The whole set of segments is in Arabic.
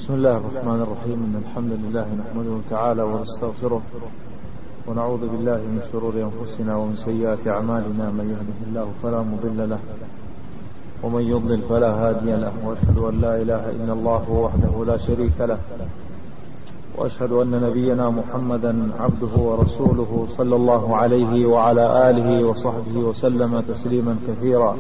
بسم الله الرحمن الرحيم. إن الحمد لله نحمده تعالى ونستغفره ونعوذ بالله من شرور أنفسنا ومن سيئات أعمالنا. من يهده الله فلا مضل له ومن يضلل فلا هادي له، وأشهد أن لا إله إلا الله وحده لا شريك له، وأشهد أن نبينا محمدا عبده ورسوله صلى الله عليه وعلى آله وصحبه وسلم تسليما كثيرا.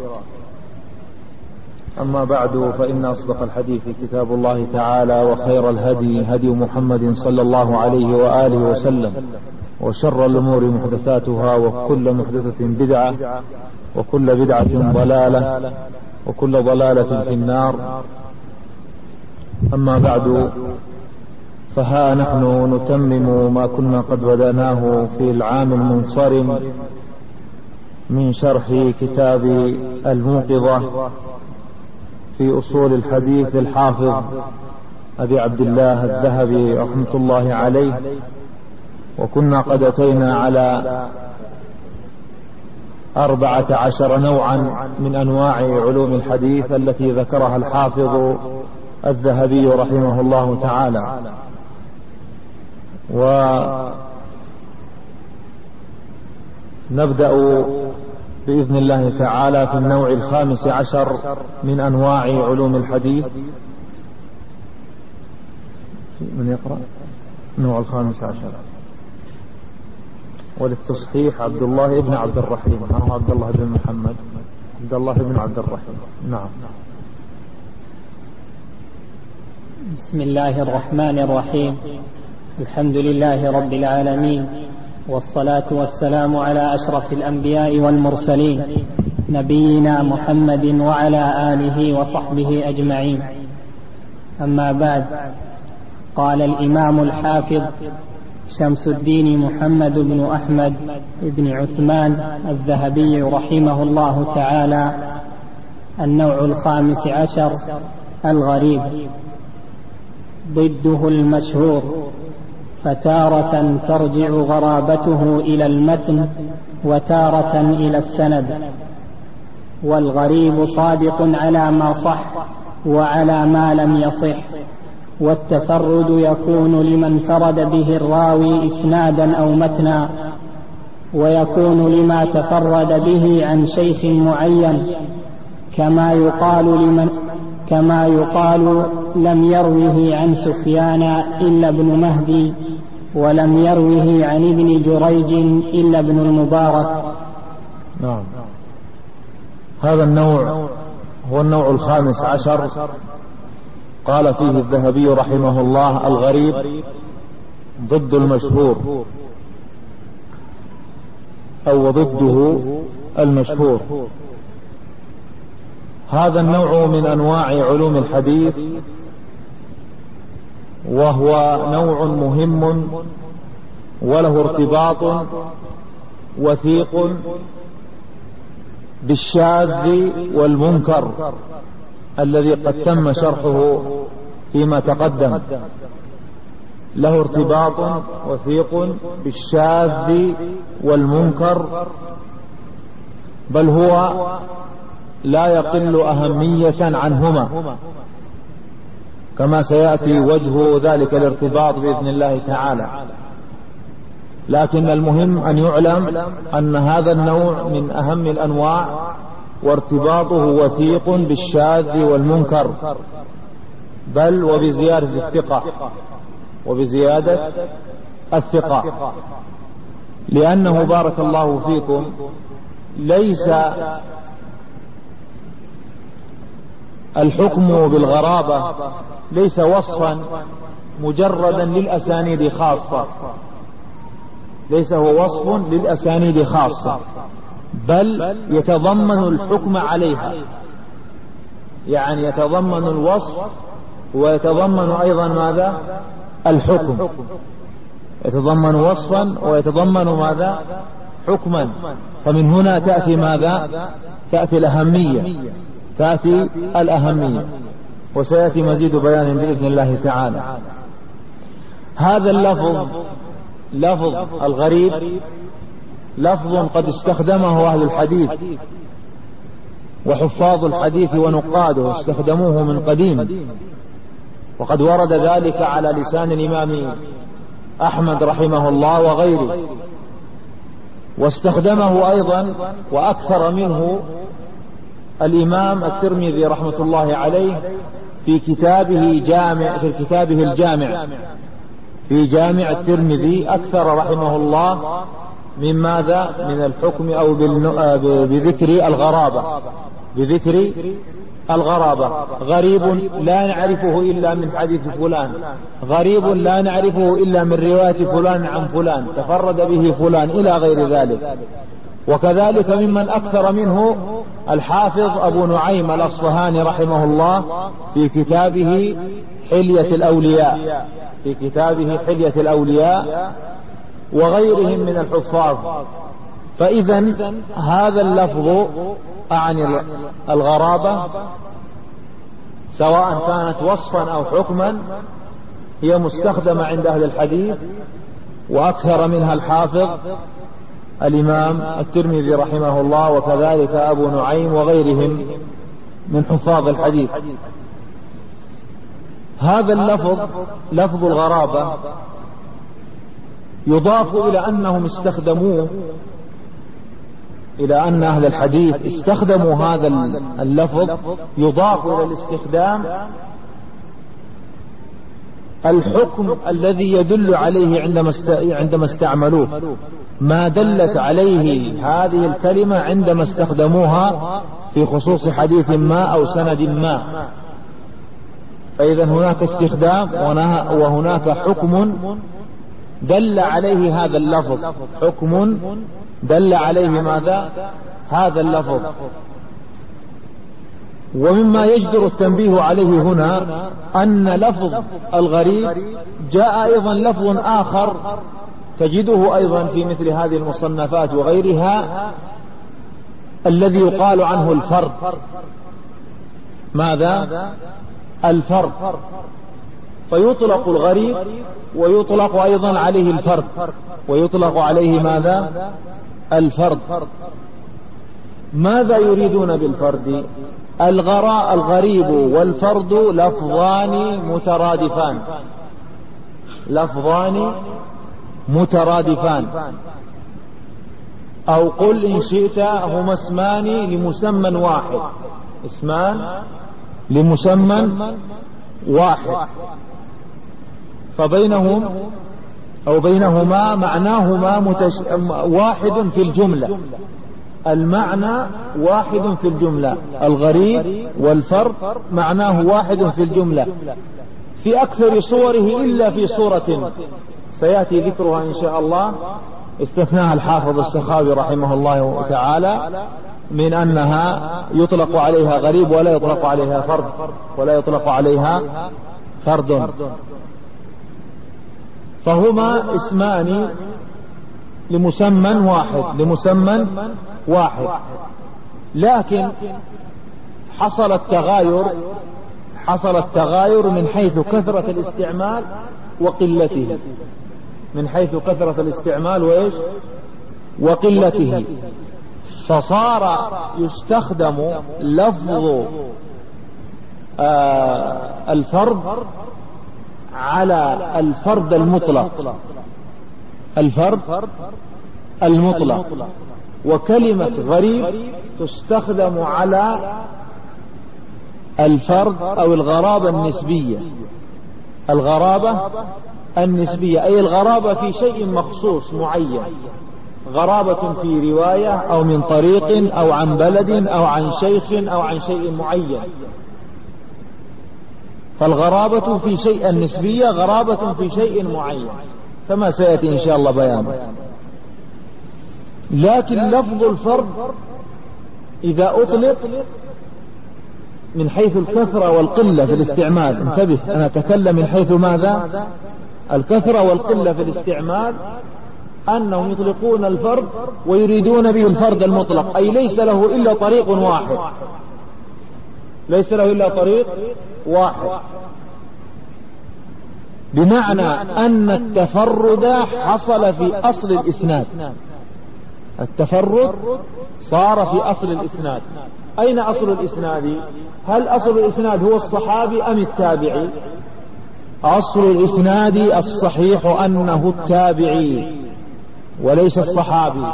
أما بعد، فإن أصدق الحديث كتاب الله تعالى، وخير الهدي هدي محمد صلى الله عليه وآله وسلم، وشر الأمور محدثاتها، وكل محدثة بدعة، وكل بدعة ضلالة، وكل ضلالة في النار. أما بعد، فها نحن نتمم ما كنا قد بدأناه في العام المنصرم من شرح كتاب الموقظة في أصول الحديث الحافظ أبي عبد الله الذهبي رحمة الله عليه. وكنا قد أتينا على 14 نوعا من أنواع علوم الحديث التي ذكرها الحافظ الذهبي رحمه الله تعالى. ونبدأ بإذن الله تعالى في النوع 15 من أنواع علوم الحديث. من يقرأ النوع 15؟ وللتصحيح عبد الله بن عبد الرحيم، أو عبد الله بن محمد، عبد الله بن عبد الرحيم. نعم. بسم الله الرحمن الرحيم. الحمد لله رب العالمين، والصلاة والسلام على أشرف الأنبياء والمرسلين، نبينا محمد وعلى آله وصحبه أجمعين. أما بعد، قال الإمام الحافظ شمس الدين محمد بن أحمد بن عثمان الذهبي رحمه الله تعالى: النوع 15 الغريب، ضده المشهور، فتارة ترجع غرابته إلى المتن وتارة إلى السند. والغريب صادق على ما صح وعلى ما لم يصح، والتفرد يكون لمن فرد به الراوي إسنادا أو متنا، ويكون لما تفرد به عن شيخ معين، كما يقال لم يروه عن سفيان إلا ابن مهدي، ولم يروه عن ابن جريج إلا ابن المبارك. نعم. هذا النوع هو النوع 15. قال فيه الذهبي رحمه الله: الغريب ضد المشهور، أو ضده المشهور. هذا النوع من أنواع علوم الحديث، وهو نوع مهم وله ارتباط وثيق بالشاذ والمنكر الذي قد تم شرحه فيما تقدم. له ارتباط وثيق بالشاذ والمنكر، بل هو لا يقل أهمية عنهما، كما سيأتي وجه ذلك الارتباط بإذن الله تعالى. لكن المهم أن يعلم أن هذا النوع من أهم الأنواع، وارتباطه وثيق بالشاذ والمنكر، بل وبزيادة الثقة، لأنه بارك الله فيكم ليس الحكم بالغرابة ليس وصفا مجردا للأسانيد خاصة، ليس هو وصف للأسانيد خاصة، بل يتضمن الحكم عليها، يعني يتضمن الوصف ويتضمن أيضا ماذا؟ الحكم. يتضمن وصفا ويتضمن ماذا؟ حكما. فمن هنا تأتي ماذا؟ تأتي الأهمية، وسيأتي مزيد بيان بإذن الله تعالى. هذا اللفظ، لفظ الغريب، لفظ قد استخدمه أهل الحديث وحفاظ الحديث ونقاده، استخدموه من قديم، وقد ورد ذلك على لسان الإمام أحمد رحمه الله وغيره، واستخدمه أيضا وأكثر منه الإمام الترمذي رحمة الله عليه في كتابه الجامع، في جامع الترمذي أكثر رحمه الله من ماذا؟ من الحكم أو بذكر الغرابة. غريب لا نعرفه إلا من حديث فلان، غريب لا نعرفه إلا من رواية فلان عن فلان، تفرد به فلان، إلى غير ذلك. وكذلك ممن أكثر منه الحافظ أبو نعيم الأصفهاني رحمه الله في كتابه حلية الأولياء وغيرهم من الحفاظ. فإذا هذا اللفظ عن الغرابة سواء كانت وصفا أو حكما هي مستخدمة عند أهل الحديث، وأكثر منها الحافظ الإمام الترمذي رحمه الله، وكذلك أبو نعيم وغيرهم من حفاظ الحديث. هذا اللفظ لفظ الغرابة يضاف إلى أنهم استخدموه، إلى أن أهل الحديث استخدموا هذا اللفظ، يضاف إلى الاستخدام الحكم الذي يدل عليه عندما استعملوه، ما دلت عليه هذه الكلمة عندما استخدموها في خصوص حديث ما أو سند ما. فإذا هناك استخدام وهناك حكم دل عليه هذا اللفظ، حكم دل عليه ماذا؟ هذا اللفظ. ومما يجدر التنبيه عليه هنا أن لفظ الغريب جاء أيضا لفظ آخر تجده أيضا في مثل هذه المصنفات وغيرها، الذي يقال عنه الفرد. ماذا؟ الفرد. فيطلق الغريب ويطلق أيضا عليه الفرد، ويطلق عليه ماذا؟ الفرد. ماذا يريدون بالفرد؟ الغريب والفرد لفظان مترادفان، أو قل إن شئت هما اسمان لمسمى واحد، اسمان لمسمى واحد، فبينهم أو بينهما معناهما واحد في الجملة، المعنى واحد في الجملة. الغريب والفرد معناه واحد في الجملة في أكثر صوره إلا في صورة سيأتي ذكرها إن شاء الله، استثناها الحافظ السخاوي رحمه الله تعالى، من أنها يطلق عليها غريب ولا يطلق عليها فرد. فهما اسمان لمسمى واحد، لكن حصل التغاير من حيث كثرة الاستعمال وقلته، فصار يستخدم لفظ الفرد على الفرد المطلق، وكلمة غريب تستخدم على الفرد أو الغرابة النسبية، أي الغرابة في شيء مخصوص معين، غرابة في رواية أو من طريق أو عن بلد أو عن شيخ أو عن شيء معين. فالغرابة في شيء النسبية غرابة في شيء معين، كما سيأتي إن شاء الله بيانه. لكن لفظ الفرد إذا أطلق من حيث الكثرة والقلة في الاستعمال، انتبه أنا أتكلم من حيث ماذا؟ الكثرة والقلة في الاستعمال، أنهم يطلقون الفرد ويريدون به الفرد المطلق، أي ليس له إلا طريق واحد، بمعنى أن التفرد حصل في أصل الإسناد، التفرد صار في أصل الإسناد. أين أصل الإسناد؟ هل أصل الإسناد هو الصحابي أم التابعي؟ أصل الإسناد الصحيح أنه التابعي وليس الصحابي.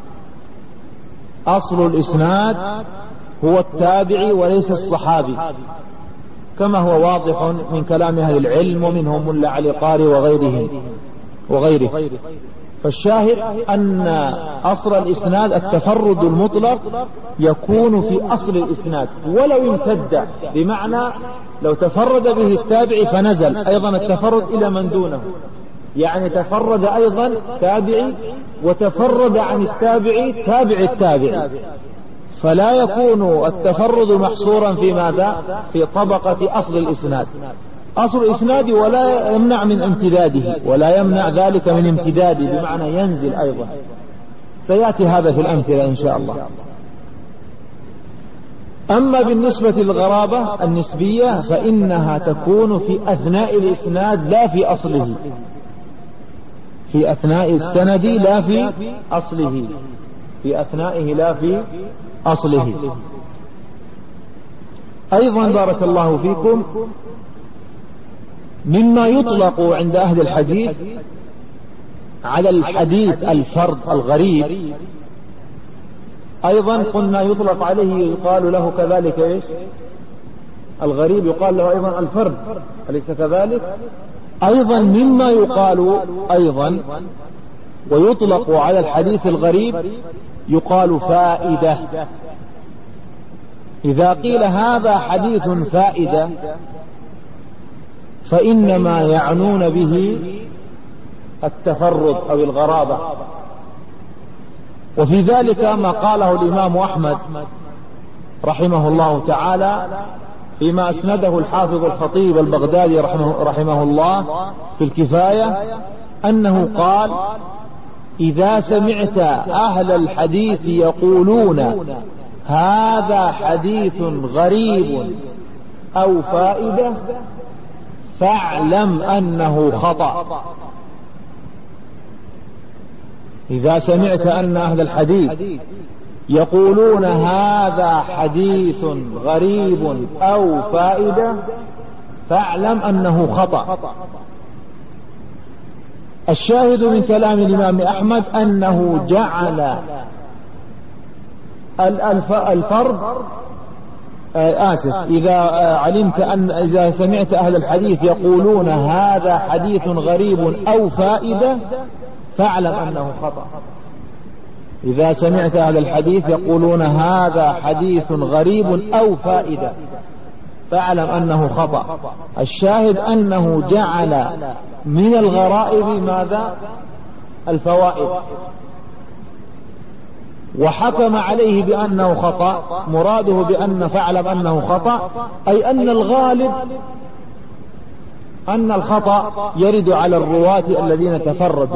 أصل الإسناد هو التابعي وليس الصحابي، كما هو واضح من كلام أهل العلم ومنهم ملا علي قاري وغيره. فالشاهد أن أصل الإسناد التفرد المطلق يكون في أصل الإسناد ولو امتد، بمعنى لو تفرد به التابعي فنزل أيضا التفرد إلى من دونه، يعني تفرد أيضا تابعي وتفرد عن التابعي تابع التابعي، فلا يكون التفرد محصورا في ماذا؟ في طبقة أصل الإسناد. أصل الإسناد ولا يمنع من امتداده، ولا يمنع ذلك من امتداده، بمعنى ينزل أيضا. سيأتي هذا في الأمثلة إن شاء الله. أما بالنسبة للغرابة النسبية فإنها تكون في أثناء الإسناد لا في أصله، في أثناء السند لا في أصله، في أثنائه لا في أصله. أيضا بارك الله فيكم مما يطلق عند أهل الحديث على الحديث الفرد الغريب، أيضا قلنا يطلق عليه يقال له كذلك إيش؟ الغريب يقال له أيضا الفرد، أليس كذلك؟ أيضا مما يقال أيضا ويطلق على الحديث الغريب يقال فائدة. إذا قيل هذا حديث فائدة فإنما يعنون به التفرد أو الغرابة. وفي ذلك ما قاله الإمام أحمد رحمه الله تعالى فيما أسنده الحافظ الخطيب البغدادي رحمه الله في الكفاية، أنه قال: إذا سمعت أهل الحديث يقولون هذا حديث غريب أو فائدة فاعلم أنه خطأ. إذا سمعت أن أهل الحديث يقولون هذا حديث غريب أو فائدة فاعلم أنه خطأ. الشاهد من كلام الإمام أحمد أنه جعل الفرد إذا سمعت أهل الحديث يقولون هذا حديث غريب أو فائدة فاعلم أنه خطأ. إذا سمعت أهل الحديث يقولون هذا حديث غريب أو فائدة فاعلم أنه خطأ. الشاهد أنه جعل من الغرائب ماذا؟ الفوائد، وحكم عليه بأنه خطأ. مراده بأن فاعلم أنه خطأ أي أن الغالب أن الخطأ يرد على الرواة الذين تفردوا،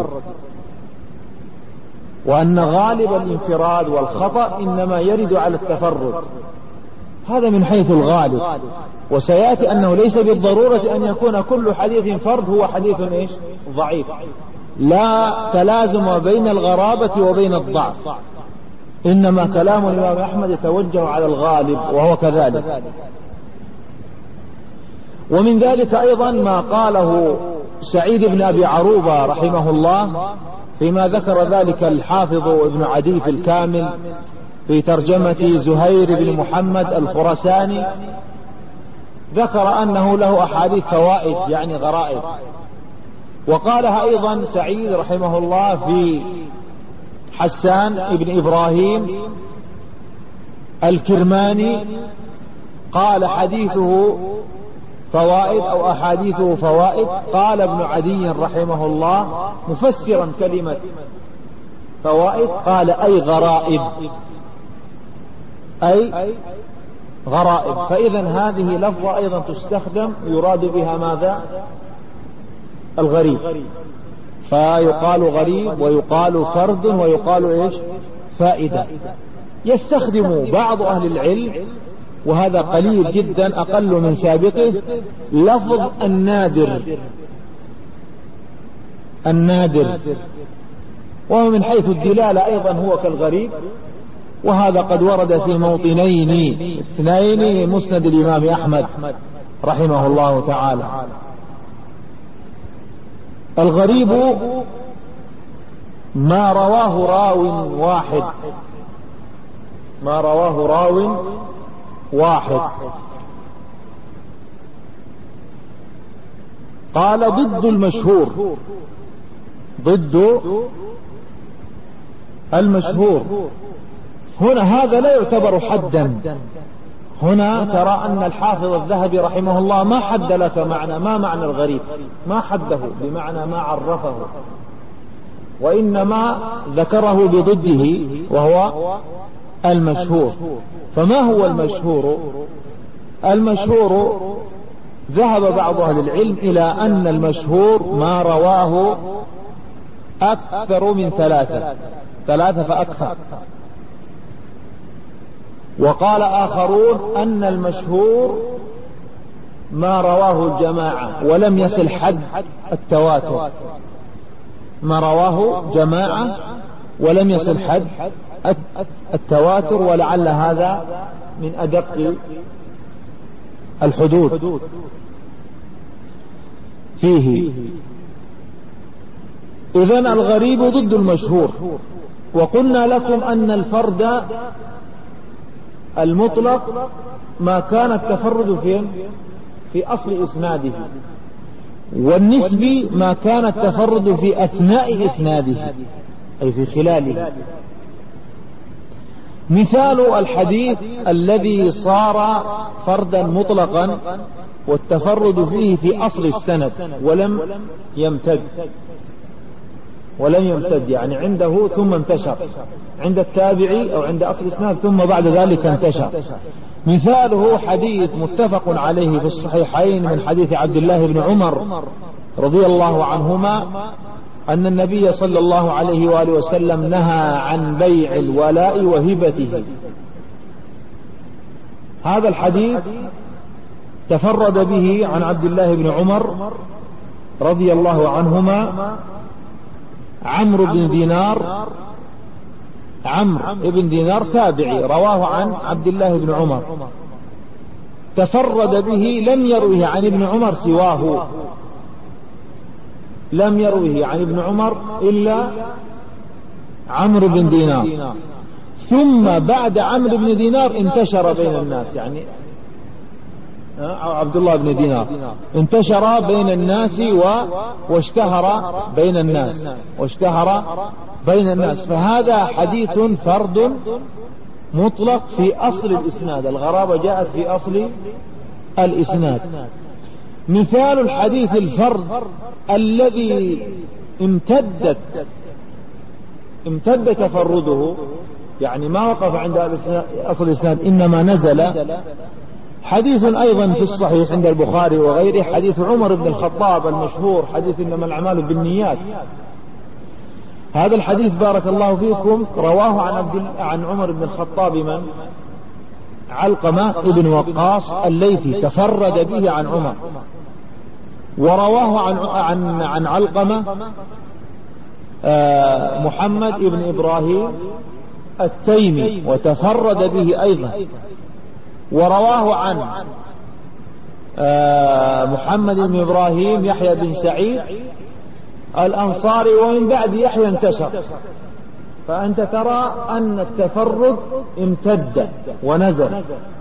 وأن غالب الانفراد والخطأ إنما يرد على التفرد. هذا من حيث الغالب، وسيأتي أنه ليس بالضرورة أن يكون كل حديث فرد هو حديث إيش؟ ضعيف. لا تلازم بين الغرابة وبين الضعف، إنما كلام الإمام أحمد يتوجه على الغالب وهو كذلك. ومن ذلك أيضا ما قاله سعيد بن أبي عروبة رحمه الله فيما ذكر ذلك الحافظ ابن عدي في الكامل في ترجمة زهير بن محمد الخراساني، ذكر أنه له أحاديث فوائد يعني غرائب. وقالها أيضا سعيد رحمه الله في حسان ابن إبراهيم الكرماني، قال حديثه فوائد أو أحاديثه فوائد. قال ابن عدي رحمه الله مفسرا كلمة فوائد قال أي غرائب، أي غرائب. فإذا هذه لفظة أيضا تستخدم يراد بها ماذا؟ الغريب، فيقال غريب ويقال فرد ويقال إيش؟ فائدة. يستخدم بعض أهل العلم وهذا قليل جدا أقل من سابقه لفظ النادر، وهو من حيث الدلالة أيضا هو كالغريب. وهذا قد ورد في موطنين اثنين مسند الإمام أحمد رحمه الله تعالى. الغريب ما رواه راو واحد، ما رواه راو واحد. قال ضد المشهور، ضد المشهور. هنا هذا لا يعتبر حدا. هنا ترى أن الحافظ الذهبي رحمه الله ما حد لك معنى، ما معنى الغريب، ما حده بمعنى ما عرفه، وإنما ذكره بضده وهو المشهور. فما هو المشهور؟ المشهور ذهب بعض أهل العلم إلى أن المشهور ما رواه أكثر من ثلاثة فأكثر. وقال آخرون أن المشهور ما رواه الجماعة ولم يصل حد التواتر، ما رواه جماعة ولم يصل حد التواتر، ولعل هذا من أدق الحدود فيه. إذن الغريب ضد المشهور. وقلنا لكم أن الفرد المطلق ما كان التفرد في أصل إسناده، والنسبي ما كان التفرد في أثناء إسناده أي في خلاله. مثال الحديث الذي صار فردا مطلقا والتفرد فيه في أصل السند ولم يمتد، يعني عنده ثم انتشر، عند التابعي أو عند أصل الإسناد ثم بعد ذلك انتشر. مثاله حديث متفق عليه في الصحيحين من حديث عبد الله بن عمر رضي الله عنهما أن النبي صلى الله عليه وآله وسلم نهى عن بيع الولاء وهبته. هذا الحديث تفرد به عن عبد الله بن عمر رضي الله عنهما عمرو بن دينار تابعي رواه عن عبد الله بن عمر، تفرد به، لم يروه عن ابن عمر سواه، لم يروه عن ابن عمر إلا عمرو بن دينار. ثم بعد عمرو بن دينار انتشر بين الناس، يعني عبد الله بن دينار انتشر بين الناس واشتهر بين الناس. فهذا حديث فرد مطلق في أصل الإسناد، الغرابة جاءت في أصل الإسناد. مثال الحديث الفرد الذي امتد تفرده، يعني ما وقف عند أصل الإسناد إنما نزل. حديث أيضا في الصحيح عند البخاري وغيره، حديث عمر بن الخطاب المشهور، حديث إنما الأعمال بالنيات. هذا الحديث بارك الله فيكم رواه عن عمر بن الخطاب من؟ علقمة ابن وقاص الليثي، تفرد به عن عمر. ورواه عن علقمة محمد ابن إبراهيم التيمي وتفرد به أيضا. ورواه عن محمد بن إبراهيم يحيى بن سعيد الأنصاري، ومن بعد يحيى انتشر. فأنت ترى أن التفرد امتد ونزل.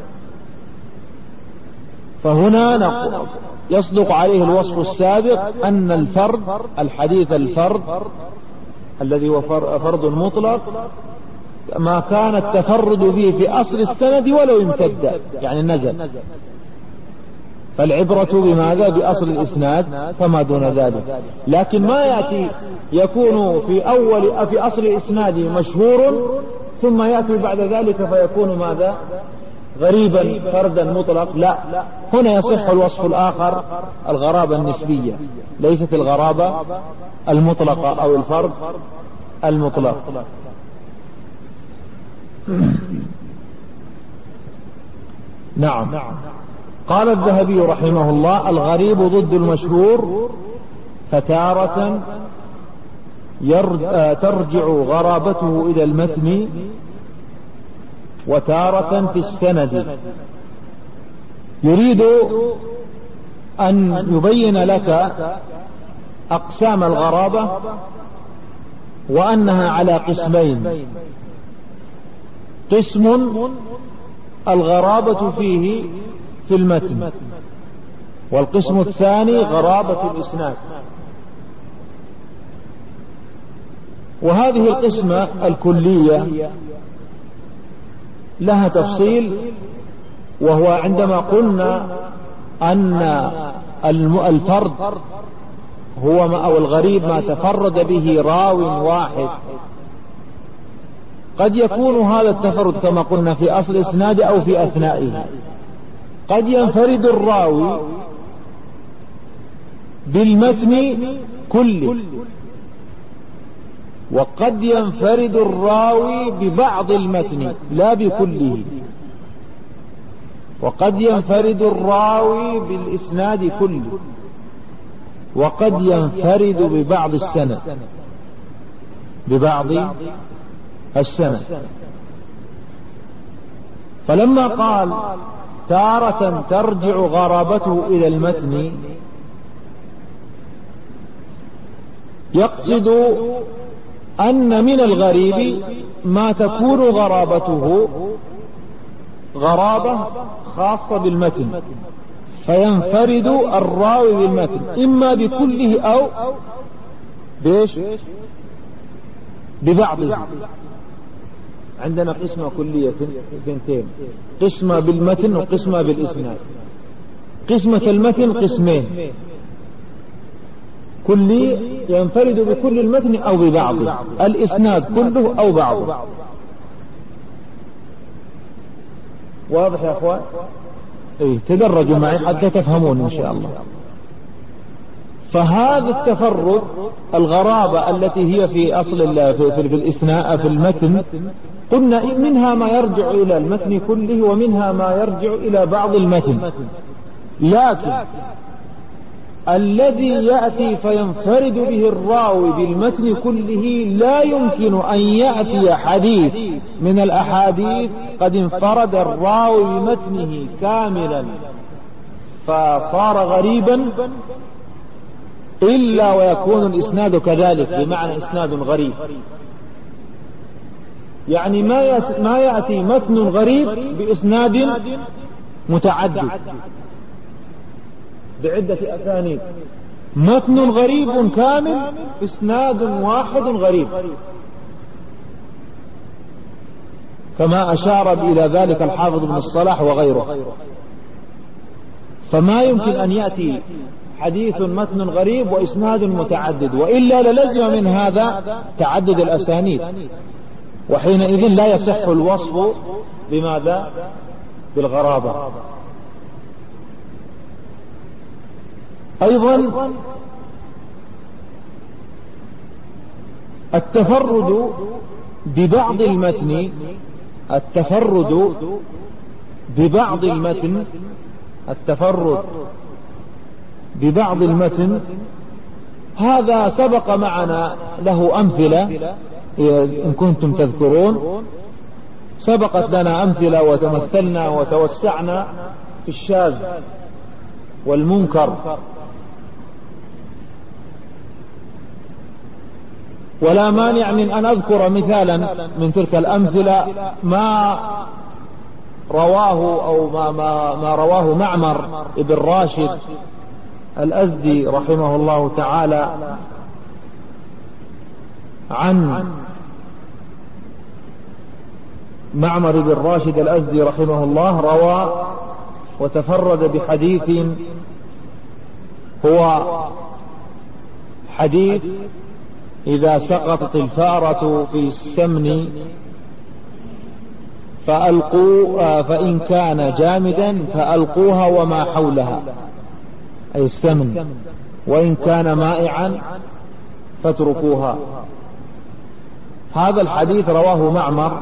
فهنا يصدق عليه الوصف السابق أن الفرد، الحديث الفرد الذي هو فرد مطلق ما كان التفرد فيه في أصل السند ولو امتد، يعني نزل. فالعبرة بماذا؟ بأصل الإسناد فما دون ذلك. لكن ما يأتي يكون في أصل الإسناد مشهور ثم يأتي بعد ذلك فيكون ماذا؟ غريبا فردا مطلق. لا، هنا يصح الوصف الآخر، الغرابة النسبية، ليست الغرابة المطلقة أو الفرد المطلق. نعم. قال الذهبي رحمه الله: الغريب ضد المشهور، فتارة ترجع غرابته إلى المتن، وتارة في السند. يريد أن يبين لك أقسام الغرابة وأنها على قسمين: قسم الغرابة فيه في المتن، والقسم الثاني غرابة الإسناد. وهذه القسمة الكلية لها تفصيل، وهو عندما قلنا أن الفرد هو أو الغريب ما تفرد به راو واحد. قد يكون هذا التفرد كما قلنا في أصل الإسناد أو في أثنائه. قد ينفرد الراوي بالمتن كله، وقد ينفرد الراوي ببعض المتن لا بكله، وقد ينفرد الراوي بالإسناد كله، وقد ينفرد ببعض السند فلما قال تارة ترجع غرابته إلى المتن يقصد أن من الغريب ما تكون غرابته غرابة خاصة بالمتن، فينفرد الراوي بالمتن إما بكله أو ببعضه. عندنا قسمة كلية ثنتين: قسمة بالمتن وقسمة بالإسناد. قسمة المتن قسمين: كلي ينفرد بكل المتن أو ببعضه، الإسناد كله أو بعضه. واضح يا أخوان؟ تدرجوا معي حتى تفهمون إن شاء الله. فهذا التفرد الغرابة التي هي في أصل في الإسناد في المتن، قلنا منها ما يرجع إلى المتن كله ومنها ما يرجع إلى بعض المتن. لكن الذي يأتي فينفرد به الراوي بالمتن كله لا يمكن أن يأتي حديث من الأحاديث قد انفرد الراوي بمتنه كاملا فصار غريبا إلا ويكون الإسناد كذلك، بمعنى إسناد غريب. يعني ما يأتي متن غريب بإسناد متعدد بعدة أسانيد، متن غريب كامل إسناد واحد غريب، كما أشار إلى ذلك الحافظ بن الصلاح وغيره. فما يمكن أن يأتي حديث متن غريب وإسناد متعدد، وإلا للزم من هذا تعدد الأسانيد، وحينئذ لا يصح الوصف بماذا؟ بالغرابة. أيضا التفرد ببعض المتن، التفرد ببعض المتن هذا سبق معنا له أمثلة إن كنتم تذكرون. سبقت لنا أمثلة وتمثلنا وتوسعنا في الشاذ والمنكر، ولا مانع من أن أذكر مثالا من تلك الأمثلة ما رواه أو ما رواه معمر ابن راشد الأزدي رحمه الله تعالى عن معمر بن راشد الأزدي رحمه الله روى وتفرد بحديث هو حديث إذا سقطت الفارة في السمن فإن كان جامدا فألقوها وما حولها، أي السمن، وإن كان مائعا فاتركوها. هذا الحديث رواه معمر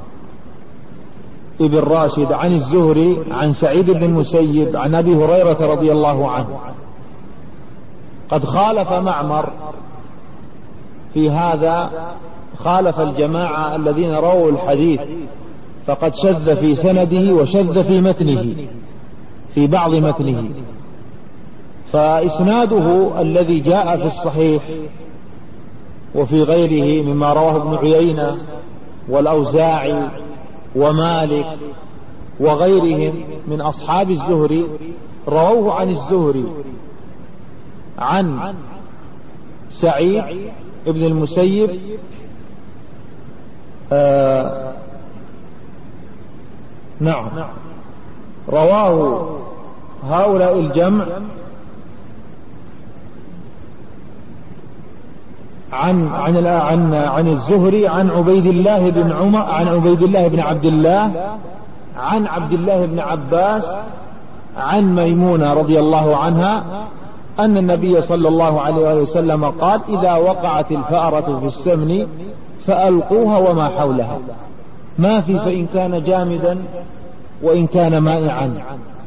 ابن راشد عن الزهري عن سعيد بن المسيب عن أبي هريرة رضي الله عنه. قد خالف معمر في هذا، خالف الجماعة الذين رووا الحديث، فقد شذ في سنده وشذ في متنه، في بعض متنه. فإسناده الذي جاء في الصحيح وفي غيره مما رواه ابن عيينة والأوزاعي ومالك وغيرهم من أصحاب الزهري رووه عن الزهري عن سعيد ابن المسيب نعم رواه هؤلاء الجمع عن الزهري عن عبيد الله بن عمر عن عبيد الله بن عبد الله عن عبد الله بن عباس عن ميمونة رضي الله عنها أن النبي صلى الله عليه وسلم قال: إذا وقعت الفأرة في السمن فألقوها وما حولها، ما في فإن كان جامدا وإن كان مائعا.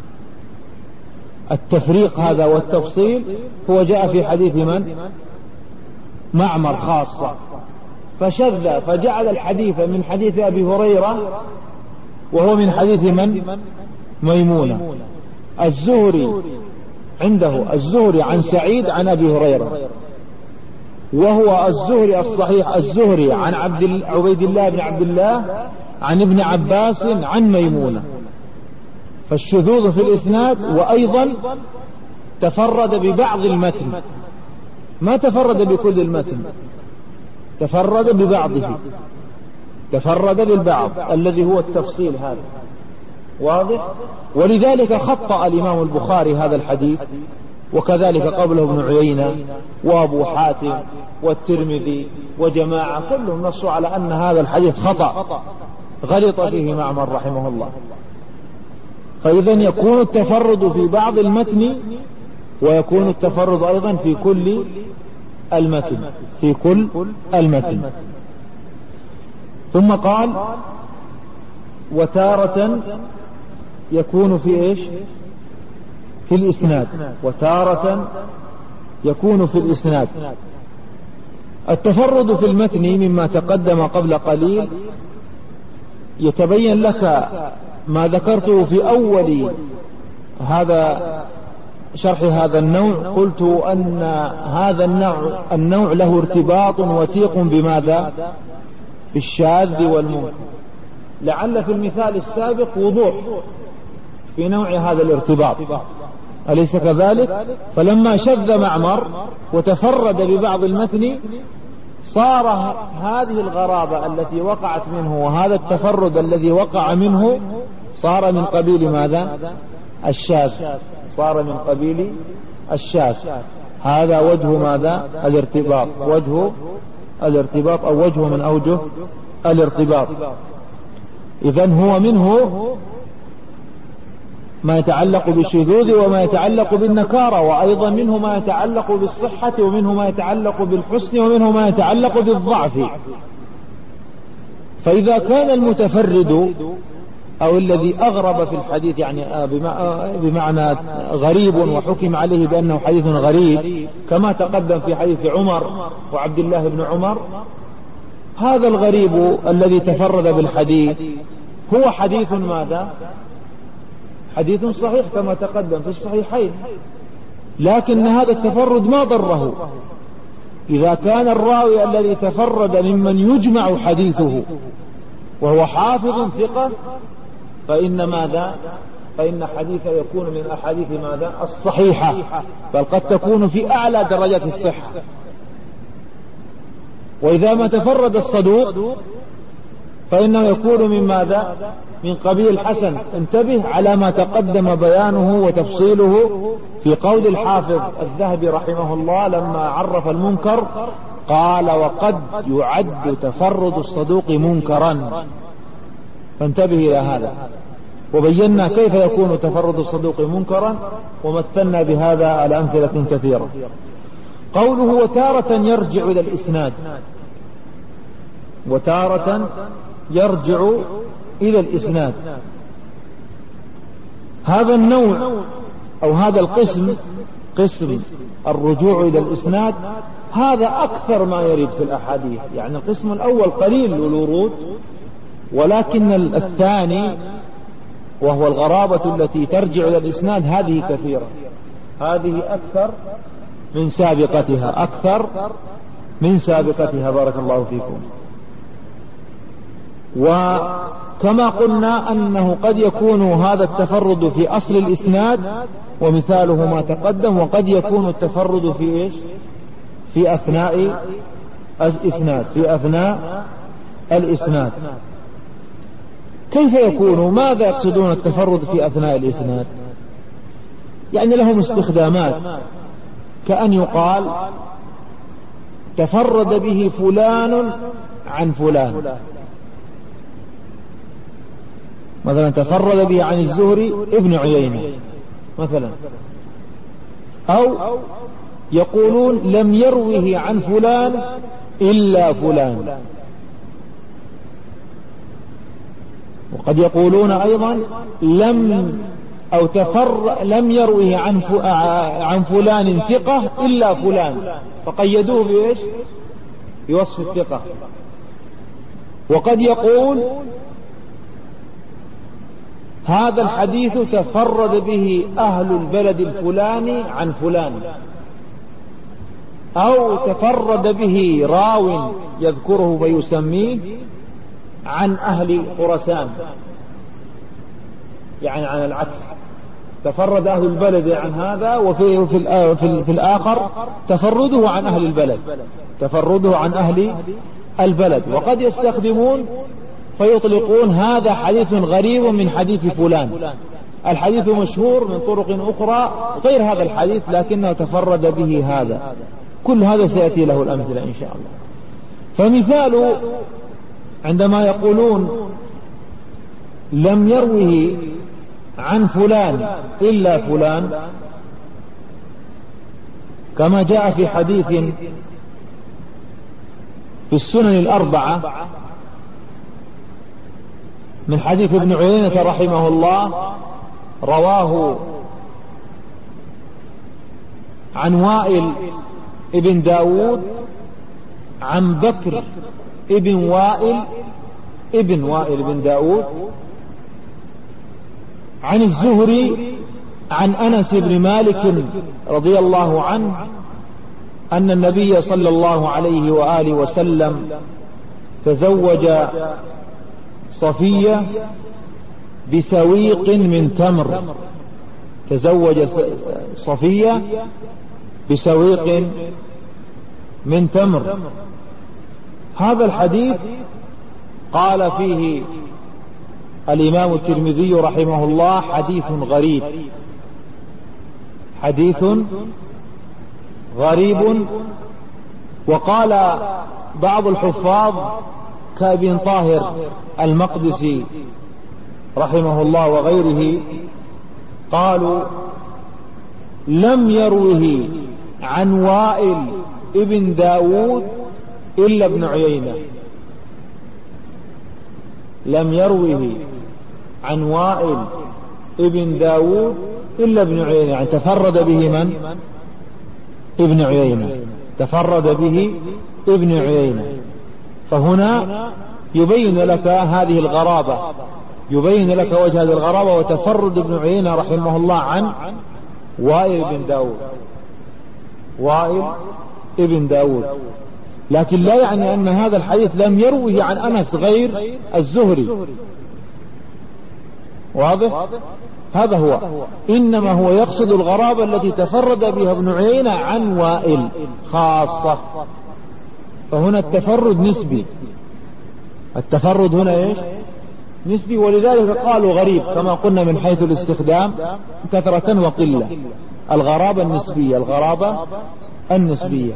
التفريق هذا والتفصيل هو جاء في حديث من؟ معمر خاصة، فشذ فجعل الحديث من حديث أبي هريرة وهو من حديث من؟ ميمونة. الزهري عنده الزهري عن سعيد عن أبي هريرة، وهو الزهري الصحيح الزهري عن عبيد الله بن عبد الله عن ابن عباس عن ميمونة. فالشذوذ في الإسناد، وأيضا تفرد ببعض المتن، ما تفرد بكل المتن، تفرد ببعضه، تفرد بالبعض الذي هو التفصيل هذا واضح. ولذلك خطأ الإمام البخاري هذا الحديث، وكذلك قبله ابن عيينة وأبو حاتم والترمذي وجماعة، كلهم نصوا على أن هذا الحديث خطأ غلط فيه معمر رحمه الله. فإذا يكون التفرد في بعض المتن، ويكون التفرد أيضا في كل المتن، في كل المتن. ثم قال: وتارة يكون في إيش؟ في الإسناد، وتارة يكون في الإسناد. التفرد في المتن مما تقدم قبل قليل يتبين لك ما ذكرته في أول هذا شرح هذا النوع. قلت أن هذا النوع له ارتباط وثيق بماذا؟ بالشاذ والمنكر. لعل في المثال السابق وضوح في نوع هذا الارتباط، أليس كذلك؟ فلما شذ معمر وتفرد ببعض المتن صار هذه الغرابة التي وقعت منه وهذا التفرد الذي وقع منه صار من قبيل ماذا؟ الشاذ، صار من قبيل الشاذ. هذا وجه ماذا؟ الارتباط، وجه الارتباط أو وجه من أوجه الارتباط. إذن هو منه ما يتعلق بالشذوذ وما يتعلق بالنكارة، وأيضا منه ما يتعلق بالصحة، ومنه ما يتعلق بالحسن، ومنه ما يتعلق بالضعف. فإذا كان المتفرد أو الذي أغرب في الحديث، يعني بمعنى غريب وحكم عليه بأنه حديث غريب كما تقدم في حديث عمر وعبد الله بن عمر، هذا الغريب الذي تفرد بالحديث هو حديث ماذا؟ حديث صحيح كما تقدم في الصحيحين، لكن هذا التفرد ما ضره. إذا كان الراوي الذي تفرد ممن يجمع حديثه وهو حافظ ثقة، فإن ماذا؟ فإن حديثه يكون من أحاديث ماذا؟ الصحيحة، بل قد تكون في أعلى درجات الصحة. وإذا ما تفرد الصدوق فإنه يكون من ماذا؟ من قبيل الحسن. انتبه على ما تقدم بيانه وتفصيله في قول الحافظ الذهبي رحمه الله لما عرف المنكر، قال: وقد يعد تفرد الصدوق منكرا. فانتبه إلى هذا، وبينا كيف يكون تفرد الصدوق منكرا، ومثلنا بهذا على أمثلة كثيرة. قوله: وتارة يرجع إلى الإسناد، وتارة يرجع إلى الإسناد. هذا النوع أو هذا القسم، قسم الرجوع إلى الإسناد، هذا أكثر ما يرد في الأحاديث. يعني القسم الأول قليل الورود، ولكن الثاني وهو الغرابة التي ترجع إلى الإسناد هذه كثيرة. هذه أكثر من سابقتها، أكثر من سابقتها، بارك الله فيكم. وكما قلنا أنه قد يكون هذا التفرد في أصل الإسناد ومثاله ما تقدم، وقد يكون التفرد في إيش؟ في أثناء الإسناد، في أثناء الإسناد. كيف يكون؟ ماذا يقصدون التفرد في أثناء الإسناد؟ يعني لهم استخدامات، كأن يقال تفرد به فلان عن فلان، مثلا تفرد به عن الزهري ابن عيينة مثلا، أو يقولون لم يروه عن فلان إلا فلان، وقد يقولون أيضا لم يروه عن فلان ثقة إلا فلان، فقيدوه بإيش؟ بوصف الثقة. وقد يقول هذا الحديث تفرد به أهل البلد الفلاني عن فلان، أو تفرد به راو يذكره فيسميه عن أهل خراسان، يعني عن العكس، تفرد أهل البلد عن هذا، وفي الآخر تفرده عن أهل البلد، تفرده عن أهل البلد. وقد يستخدمون فيطلقون هذا حديث غريب من حديث فلان، الحديث مشهور من طرق أخرى غير هذا الحديث لكنه تفرد به هذا. كل هذا سيأتي له الأمثلة إن شاء الله. فمثال عندما يقولون لم يروه عن فلان إلا فلان، كما جاء في حديث في السنن الأربعة من حديث ابن عيينة رحمه الله، رواه عن وائل ابن داود عن بكر ابن وائل بن داود عن الزهري عن أنس بن مالك رضي الله عنه أن النبي صلى الله عليه وآله وسلم تزوج صفية بسويق من تمر، تزوج صفية بسويق من تمر. هذا الحديث قال فيه الإمام الترمذي رحمه الله حديث غريب، حديث غريب. وقال بعض الحفاظ كابن طاهر المقدسي رحمه الله وغيره، قالوا لم يروه عن وائل ابن داود إلا ابن عيينة، لم يروه عن وائل ابن داود إلا ابن عيينة، يعني تفرد به من؟ ابن عيينة، تفرد به ابن عيينة. فهنا يبين لك هذه الغرابة، يبين لك وجه هذه الغرابة، وتفرد ابن عيينة رحمه الله عن وائل ابن داود، وائل ابن داود. لكن لا يعني أن هذا الحديث لم يروه عن أنس غير الزهري، واضح؟ هذا هو، إنما هو يقصد الغرابة التي تفرد بها ابن عيينة عن وائل خاصة. فهنا التفرد نسبي، التفرد هنا إيش؟ نسبي، ولذلك قالوا غريب كما قلنا من حيث الاستخدام كثرة وقلة، الغرابة النسبية، الغرابة النسبية.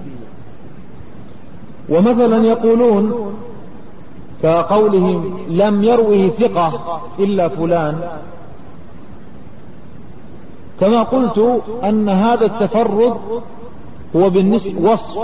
ومثلا يقولون كقولهم لم يروه ثقة إلا فلان، كما قلت أن هذا التفرد هو بالنسبة وصف،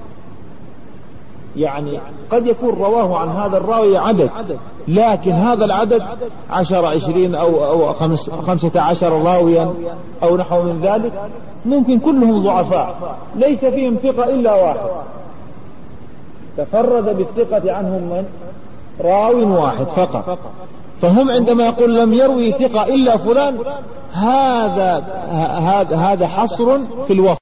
يعني قد يكون رواه عن هذا الراوي عدد، لكن هذا العدد 10 20 أو 15 راويا أو نحو من ذلك، ممكن كلهم ضعفاء ليس فيهم ثقة إلا واحد، تفرد بالثقة عنهم من؟ راوي واحد فقط. فهم عندما يقول لم يروي ثقة إلا فلان، هذا حصر في الوصف.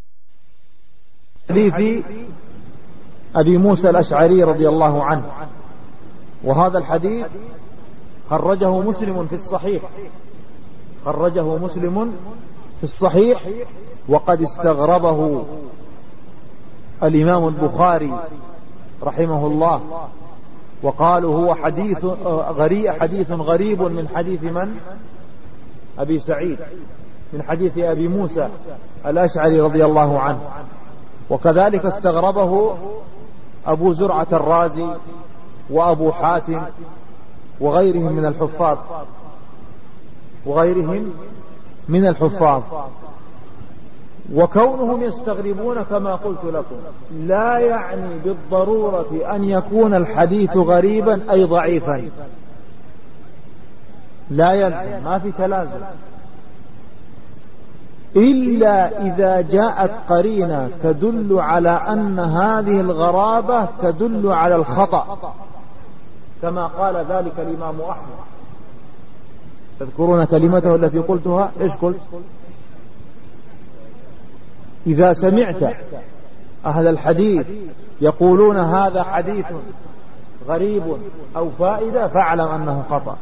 حديث أبي موسى الأشعري رضي الله عنه، وهذا الحديث خرجه مسلم في الصحيح، خرجه مسلم في الصحيح، وقد استغربه الإمام البخاري رحمه الله، وقالوا هو حديث غريب من حديث من؟ أبي سعيد، من حديث أبي موسى الأشعري رضي الله عنه. وكذلك استغربه أبو زرعة الرازي وأبو حاتم وغيرهم من الحفاظ. وكونهم يستغربون كما قلت لكم لا يعني بالضرورة أن يكون الحديث غريبا أي ضعيفا، لا يلزم، ما في تلازم، إلا إذا جاءت قرينة تدل على أن هذه الغرابة تدل على الخطأ، كما قال ذلك الإمام أحمد. تذكرون كلمته التي قلتها؟ إيش قلت؟ إذا سمعت أهل الحديث يقولون هذا حديث غريب أو فائدة فاعلم أنه خطأ.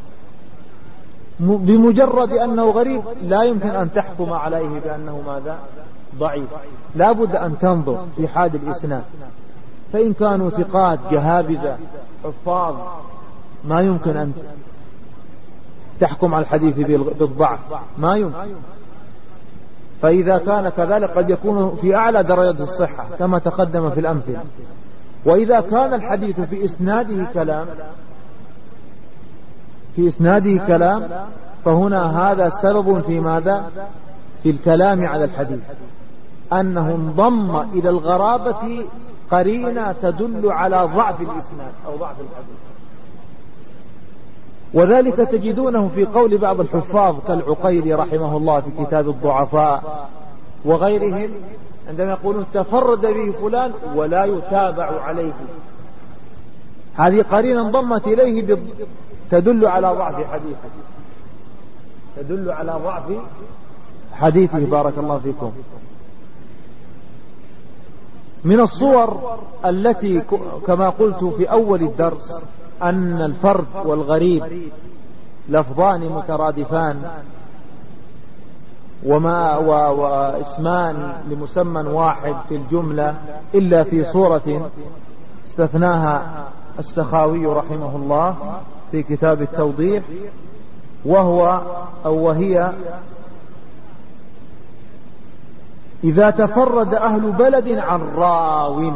بمجرد أنه غريب لا يمكن أن تحكم عليه بأنه ماذا؟ ضعيف. لا بد أن تنظر في حال الإسناد، فإن كانوا ثقات جهابذة حفاظ ما يمكن أن تحكم على الحديث بالضعف، ما يمكن. فإذا كان كذلك قد يكون في أعلى درجة الصحة كما تقدم في الأمثلة. وإذا كان الحديث في إسناده كلام فهنا هذا سبب في ماذا؟ في الكلام على الحديث، أنه انضم إلى الغرابة قرينة تدل على ضعف الإسناد أو ضعف الحديث. وذلك تجدونه في قول بعض الحفاظ كالعقيلي رحمه الله في كتاب الضعفاء وغيرهم، عندما يقولون تفرد به فلان ولا يتابع عليه، هذه قرينة انضمت إليه تدل على ضعف حديثه. بارك الله فيكم. من الصور التي كما قلت في أول الدرس أن الفرد والغريب لفظان مترادفان واسمان لمسمى واحد في الجملة، إلا في صورة استثناها السخاوي رحمه الله في كتاب التوضيح، وهي إذا تفرد أهل بلد عن راو،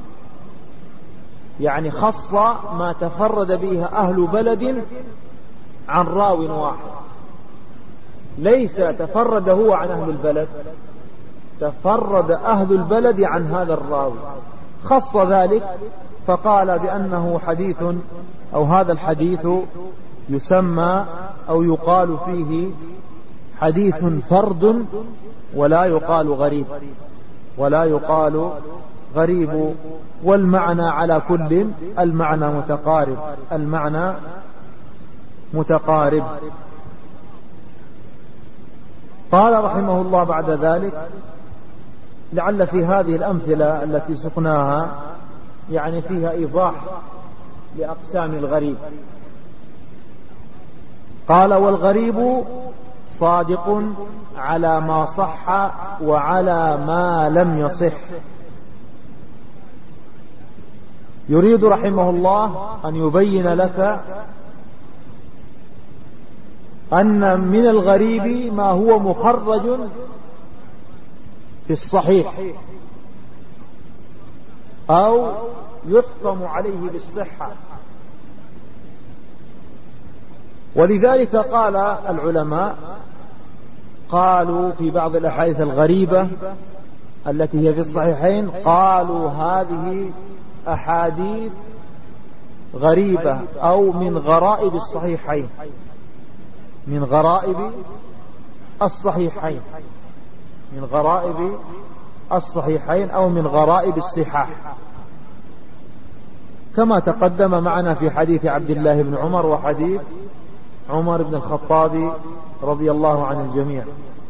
يعني خص ما تفرد به أهل بلد عن راو واحد، ليس تفرد هو عن أهل البلد، تفرد أهل البلد عن هذا الراوي، خص ذلك فقال بأنه حديث أو هذا الحديث يسمى أو يقال فيه حديث فرد ولا يقال غريب، والمعنى على كل المعنى متقارب. قال رحمه الله بعد ذلك، لعل في هذه الأمثلة التي سقناها يعني فيها إيضاح لأقسام الغريب. قال: والغريب صادق على ما صح وعلى ما لم يصح. يريد رحمه الله أن يبين لك أن من الغريب ما هو مخرج في الصحيح أو يحكم عليه بالصحة. ولذلك قال العلماء، قالوا في بعض الأحاديث الغريبة التي هي في الصحيحين، قالوا هذه أحاديث غريبة أو من غرائب الصحيحين، من غرائب الصحيحين أو من غرائب الصحاح. كما تقدم معنا في حديث عبد الله بن عمر وحديث عمر بن الخطاب رضي الله عن الجميع.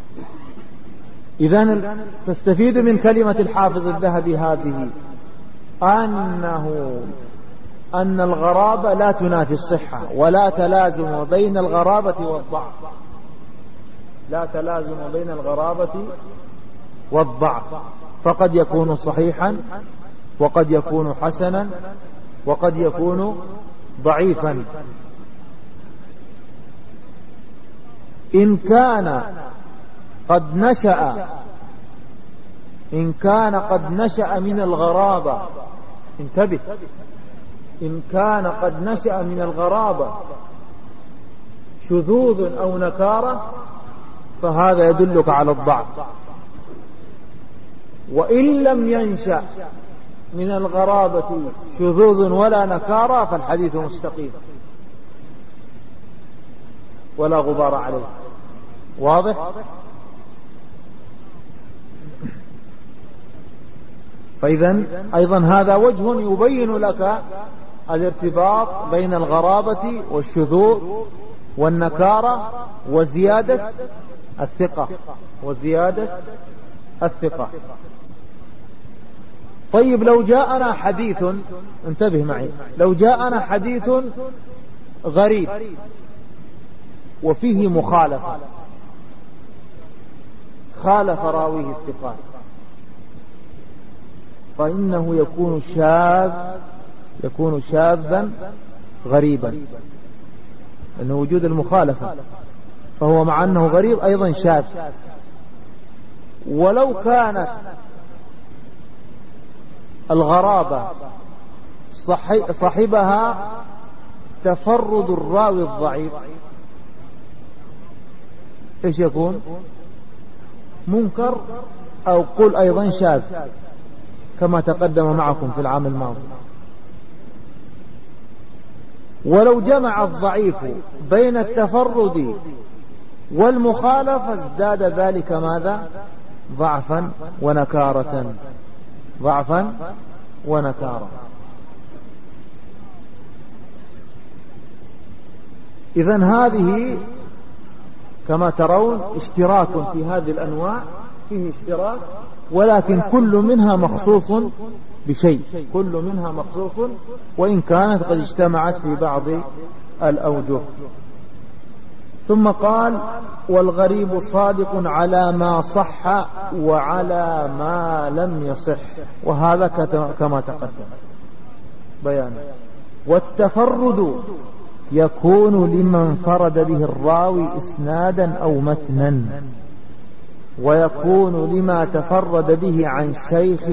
إذن تستفيد من كلمة الحافظ الذهبي هذه أن الغرابة لا تنافي الصحة، ولا تلازم بين الغرابة والضعف، لا تلازم بين الغرابة والضعف، فقد يكون صحيحا وقد يكون حسنا وقد يكون ضعيفا. إن كان قد نشأ من الغرابة، انتبه، إن كان قد نشأ من الغرابة شذوذ أو نكارة فهذا يدلك على الضعف. وإن لم ينشأ من الغرابة شذوذ ولا نكارة فالحديث مستقيم ولا غبار عليه. واضح؟ فإذا أيضا هذا وجه يبين لك الارتباط بين الغرابة والشذوذ والنكارة وزيادة الثقة. طيب لو جاءنا حديث، انتبه معي، لو جاءنا حديث غريب وفيه مخالفة، خالف راويه الثقات، فإنه يكون شاذا غريبا، لأن وجود المخالفة فهو مع أنه غريب أيضا شاذ. ولو كانت الغرابة صاحبها تفرد الراوي الضعيف، ايش يكون؟ منكر، أو قل أيضا شاذ كما تقدم معكم في العام الماضي. ولو جمع الضعيف بين التفرد والمخالفة ازداد ذلك ماذا؟ ضعفا ونكارة. إذن هذه كما ترون اشتراك في هذه الأنواع، فيه اشتراك، ولكن كل منها مخصوص بشيء، وإن كانت قد اجتمعت في بعض الأوجه. ثم قال: والغريب صادق على ما صح وعلى ما لم يصح، وهذا كما تقدم بيانه. والتفرد يكون لمن فرد به الراوي إسنادا أو متنا، ويكون لما تفرد به عن شيخ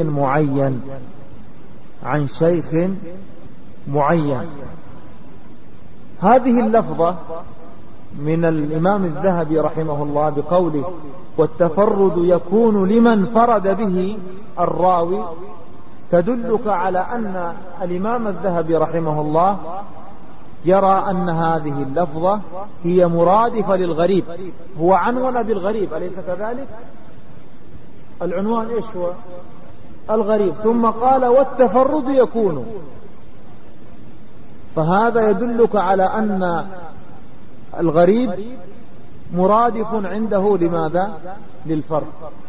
معين. هذه اللفظة من الإمام الذهبي رحمه الله بقوله: والتفرد يكون لمن فرد به الراوي، تدلك على أن الإمام الذهبي رحمه الله يرى أن هذه اللفظة هي مرادفة للغريب. هو عنون بالغريب، أليس كذلك؟ العنوان إيش هو؟ الغريب. ثم قال: والتفرد يكون، فهذا يدلك على أن الغريب مرادف عنده لماذا؟ للفرد.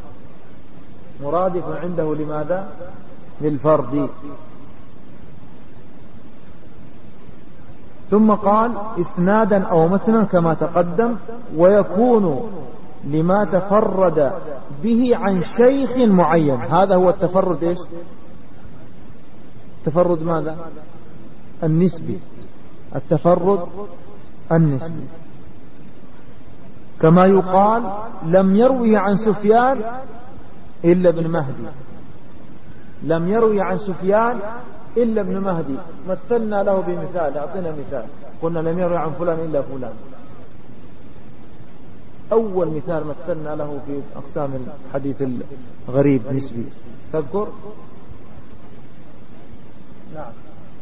للفرد. ثم قال: إسنادا أو متنا كما تقدم، ويكون لما تفرد به عن شيخ معين. هذا هو التفرد إيش؟ تفرد ماذا؟ النسبي. التفرد النسبي. كما يقال: لم يروي عن سفيان إلا ابن مهدي. لم يروي عن سفيان إلا ابن مهدي. مثلنا له بمثال، أعطينا مثال. قلنا لم يروي عن فلان إلا فلان. أول مثال مثلنا له في أقسام الحديث الغريب نسبي، تذكر؟ نعم.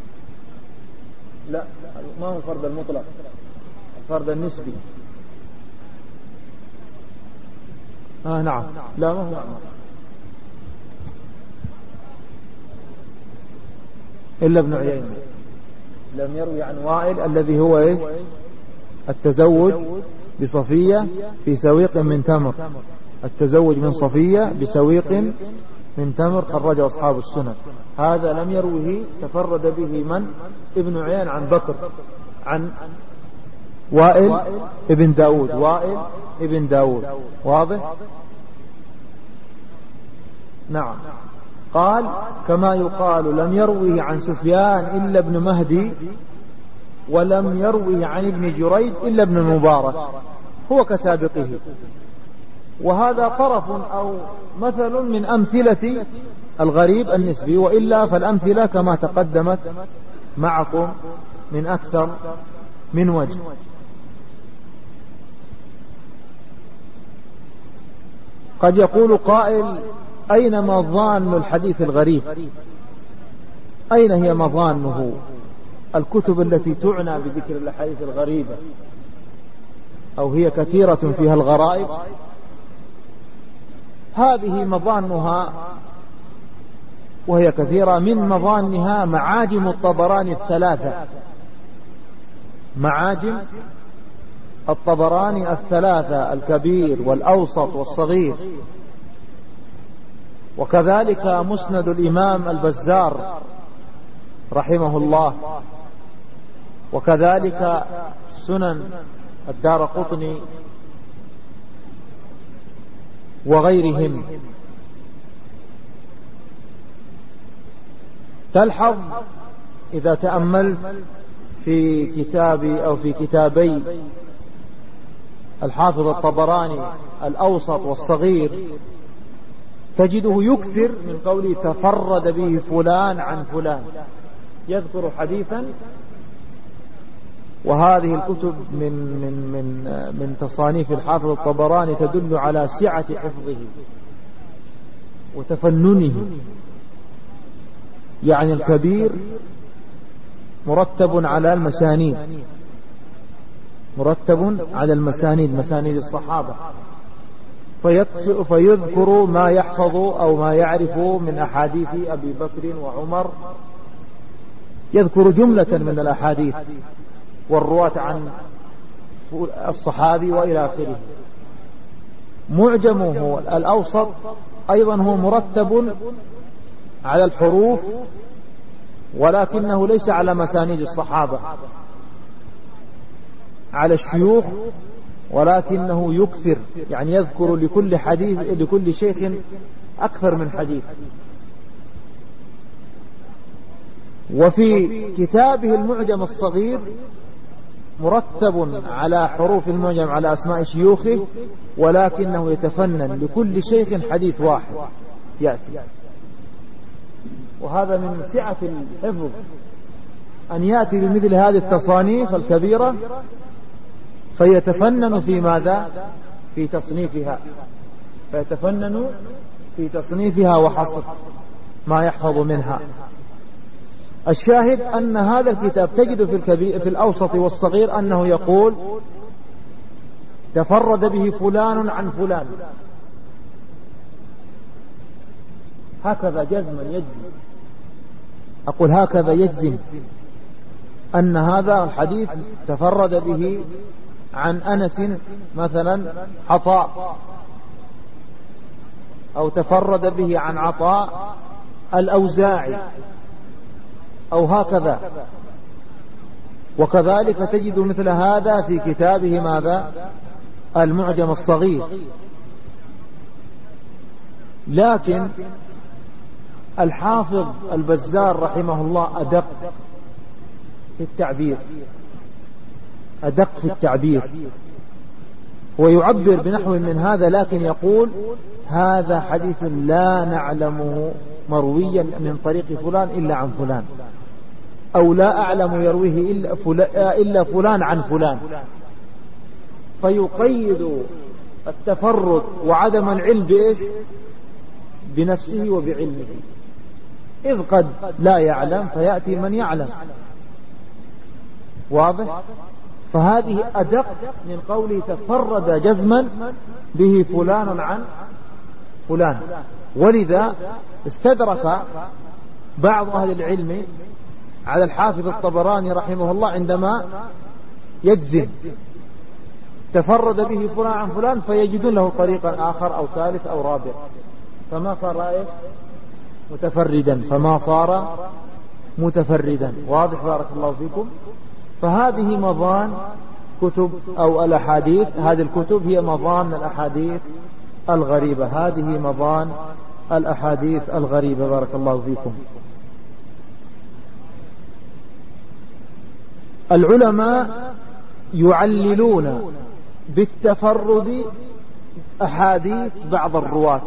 لا، ما هو الفرد المطلق، الفرد النسبي. نعم. لا، ما هو معمر. إلا ابن عيينة. لم يروي عن وائل الذي هو إيش؟ التزوج بصفية في سويق من تمر. التزوج من صفية بسويق من تمر خرج أصحاب السنن. هذا لم يروه، تفرد به من؟ ابن عيينة عن بكر، عن وائل ابن داود. وائل ابن داود. واضح؟ نعم. قال كما يقال لم يروه عن سفيان إلا ابن مهدي، ولم يروه عن ابن جريج إلا ابن المبارك، هو كسابقه. وهذا طرف أو مثل من أمثلة الغريب النسبي، وإلا فالأمثلة كما تقدمت معكم من أكثر من وجه. قد يقول قائل أين مظان الحديث الغريب؟ أين هي مظانه؟ الكتب التي تعنى بذكر الأحاديث الغريبة أو هي كثيرة فيها الغرائب، هذه مظانها وهي كثيرة. من مظانها معاجم الطبراني الثلاثة، معاجم الطبراني الثلاثة، الكبير والأوسط والصغير، وكذلك مسند الإمام البزار رحمه الله، وكذلك سنن الدارقطني وغيرهم. تلحظ إذا تأملت في كتابي أو في كتابي الحافظ الطبراني الأوسط والصغير، تجده يكثر من قوله تفرد به فلان عن فلان، يذكر حديثا. وهذه الكتب من تصانيف الحافظ الطبراني تدل على سعة حفظه وتفننه. يعني الكبير مرتب على المسانيد، مرتب على المسانيد، مسانيد الصحابة، فيذكر ما يحفظ أو ما يعرف من أحاديث أبي بكر وعمر، يذكر جملة من الأحاديث والرواة عن الصحابي وإلى آخره. معجمه الأوسط أيضا هو مرتب على الحروف، ولكنه ليس على مسانيد الصحابة، على الشيوخ، ولكنه يكثر، يعني يذكر لكل حديث لكل شيخ أكثر من حديث. وفي كتابه المعجم الصغير مرتب على حروف المعجم على أسماء شيوخه، ولكنه يتفنن لكل شيخ حديث واحد يأتي. وهذا من سعة الحفظ أن يأتي بمثل هذه التصانيف الكبيرة فيتفنن في ماذا؟ في تصنيفها، فيتفنن في تصنيفها وحصر ما يحفظ منها. الشاهد أن هذا الكتاب تجد في الأوسط والصغير أنه يقول تفرد به فلان عن فلان، هكذا جزما يجزم. أقول هكذا يجزم أن هذا الحديث تفرد به عن أنس مثلا عطاء، أو تفرد به عن عطاء الأوزاعي، أو هكذا. وكذلك تجد مثل هذا في كتابه ماذا؟ المعجم الصغير. لكن الحافظ البزار رحمه الله أدق في التعبير، أدق في التعبير، ويعبر بنحو من هذا، لكن يقول هذا حديث لا نعلمه مرويا من طريق فلان إلا عن فلان، أو لا أعلم يرويه إلا فلان عن فلان. فيقيد التفرد وعدم العلم بإيش؟ بنفسه وبعلمه، إذ قد لا يعلم فيأتي من يعلم. واضح؟ فهذه أدق من قوله تفرد جزما به فلان عن فلان. ولذا استدرك بعض أهل العلم على الحافظ الطبراني رحمه الله عندما يجزم تفرد به فلان عن فلان فيجدون له طريقا آخر أو ثالث أو رابع، فما صار متفردا، فما صار متفردا. واضح؟ بارك الله فيكم. فهذه مضان كتب أو الأحاديث، هذه الكتب هي مضان الأحاديث الغريبة، هذه مضان الأحاديث الغريبة. بارك الله فيكم. العلماء يعللون بالتفرد أحاديث بعض الرواة،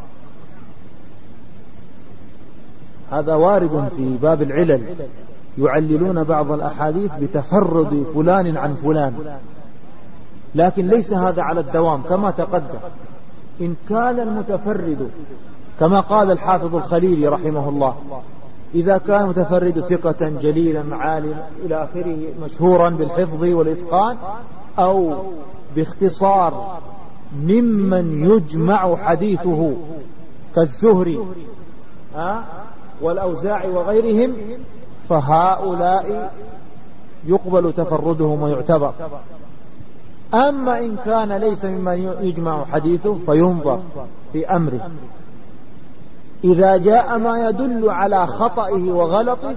هذا وارد في باب العلل، يعللون بعض الأحاديث بتفرد فلان عن فلان، لكن ليس هذا على الدوام كما تقدم. إن كان المتفرد كما قال الحافظ الخليلي رحمه الله، إذا كان متفرد ثقة جليلا عالما إلى آخره مشهورا بالحفظ والإتقان، أو باختصار ممن يجمع حديثه كالزهري والأوزاعي وغيرهم، فهؤلاء يقبل تفردهم ويعتبر. أما إن كان ليس ممن يجمع حديثه فينظر في أمره، إذا جاء ما يدل على خطئه وغلطه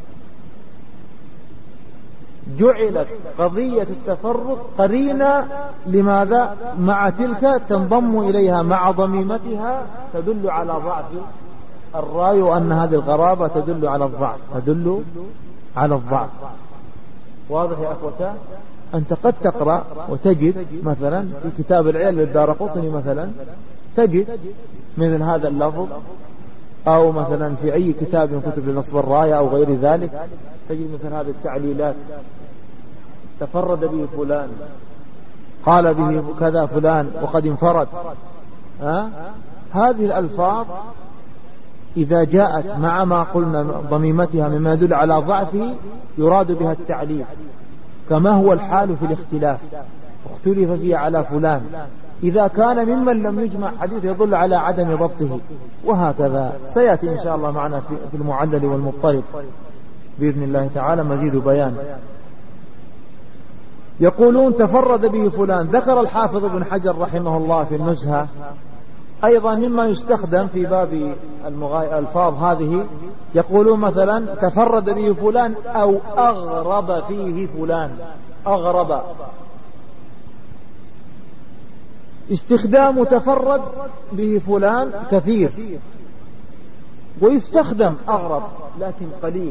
جعلت قضية التفرد قرينة لماذا؟ مع تلك تنضم إليها مع ضميمتها تدل على ضعف الراوي، وأن هذه الغرابة تدل على الضعف، تدل على الضعف. واضح يا أخوتان؟ أنت قد تقرأ وتجد مثلا في كتاب العلل للدارقطني مثلا تجد مثل هذا اللفظ، أو مثلا في أي كتاب من كتب لنصب الراية أو غير ذلك تجد مثل هذه التعليلات: تفرد به فلان، قال به كذا فلان وقد انفرد. هذه الألفاظ إذا جاءت مع ما قلنا ضميمتها مما يدل على ضعفه يراد بها التعليل، كما هو الحال في الاختلاف، اختلف فيه على فلان، إذا كان ممن لم يجمع حديث يدل على عدم ضبطه، وهكذا سيأتي إن شاء الله معنا في المعلل والمضطرب بإذن الله تعالى مزيد بيان. يقولون تفرد به فلان. ذكر الحافظ ابن حجر رحمه الله في النزهة أيضا مما يستخدم في باب الألفاظ هذه، يقولون مثلا تفرد به فلان أو أغرب فيه فلان. أغرب، استخدام تفرد به فلان كثير، ويستخدم أغرب لكن قليل،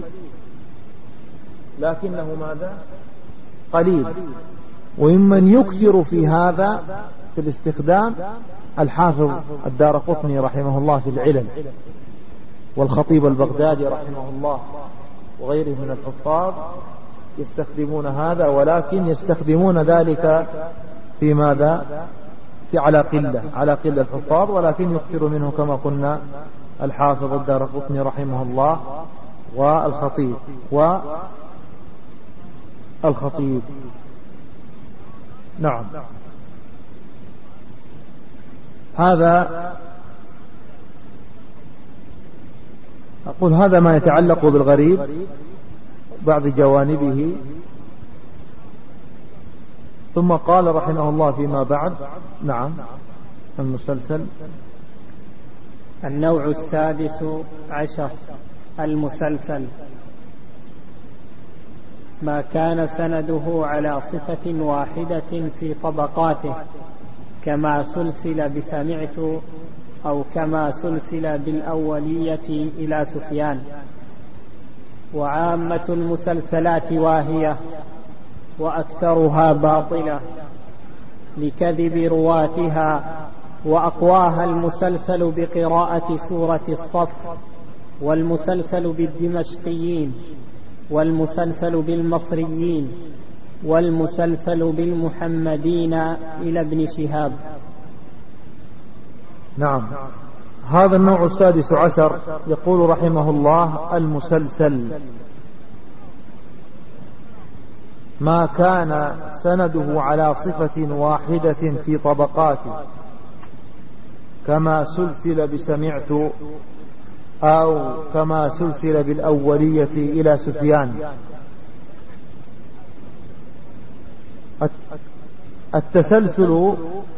لكنه ماذا؟ قليل. وممن يكثر في هذا في الاستخدام الحافظ الدارقطني رحمه الله في العلل، والخطيب البغدادي رحمه الله، وغيره من الحفاظ يستخدمون هذا، ولكن يستخدمون ذلك في ماذا؟ في على قلة الحفاظ، ولكن يكثر منه كما قلنا الحافظ الدارقطني رحمه الله والخطيب. نعم، هذا أقول هذا ما يتعلق بالغريب بعض جوانبه. ثم قال رحمه الله فيما بعد: نعم، المسلسل. النوع السادس عشر المسلسل، ما كان سنده على صفة واحدة في طبقاته، كما سلسل بسمعت، أو كما سلسل بالأولية إلى سفيان. وعامة المسلسلات واهية، وأكثرها باطلة لكذب رواتها، وأقواها المسلسل بقراءة سورة الصف، والمسلسل بالدمشقيين، والمسلسل بالمصريين، والمسلسل بالمحمدين إلى ابن شهاب. نعم، هذا النوع السادس عشر. يقول رحمه الله: المسلسل ما كان سنده على صفة واحدة في طبقاته، كما سلسل بسمعت، أو كما سلسل بالأولية إلى سفيان. التسلسل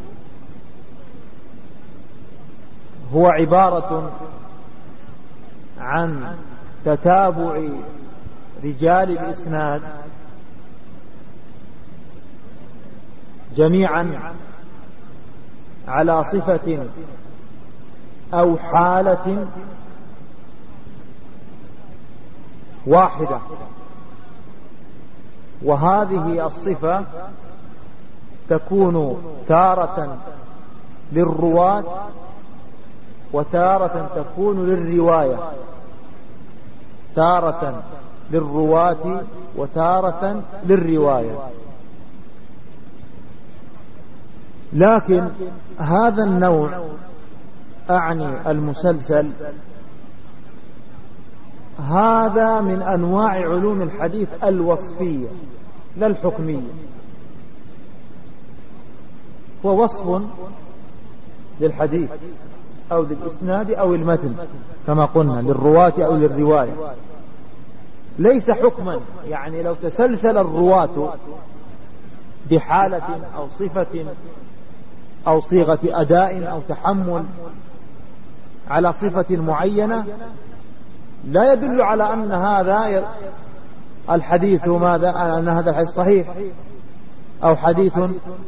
هو عبارة عن تتابع رجال الإسناد جميعا على صفة أو حالة واحدة، وهذه الصفة تكون تارة للرواة وتارة تكون للرواية، تارة للرواة وتارة للرواية. لكن هذا النوع أعني المسلسل، هذا من أنواع علوم الحديث الوصفية لا الحكمية، هو وصف للحديث أو للإسناد أو المتن كما قلنا، للرواة أو للرواية، ليس حكما. يعني لو تسلسل الرواة بحالة أو صفة أو صيغة أداء أو تحمل على صفة معينة، لا يدل على أن هذا الحديث ماذا، أن هذا الحديث صحيح أو حديث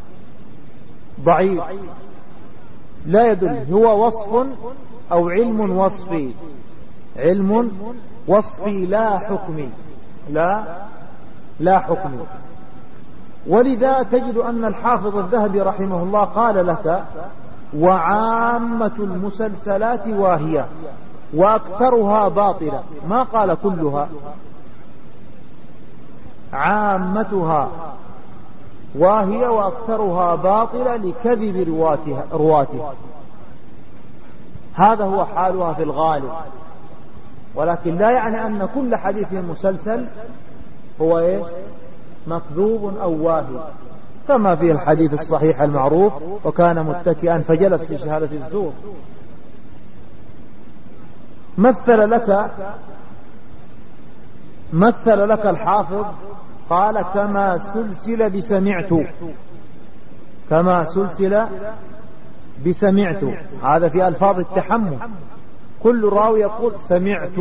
ضعيف، لا يدل. هو وصف أو علم وصفي، علم وصفي لا حكمي، لا حكمي. ولذا تجد أن الحافظ الذهبي رحمه الله قال لك: وعامة المسلسلات واهية وأكثرها باطلة. ما قال كلها، عامتها واهية وأكثرها باطلة لكذب رواتها. هذا هو حالها في الغالب، ولكن لا يعني أن كل حديث مسلسل هو مكذوب أو واهي، كما في الحديث الصحيح المعروف: وكان متكئا فجلس في شهادة الزور. مثل لك الحافظ قال: كما سلسل بسمعت، كما سلسل بسمعت. هذا في ألفاظ التحمل، كل راوي يقول سمعت،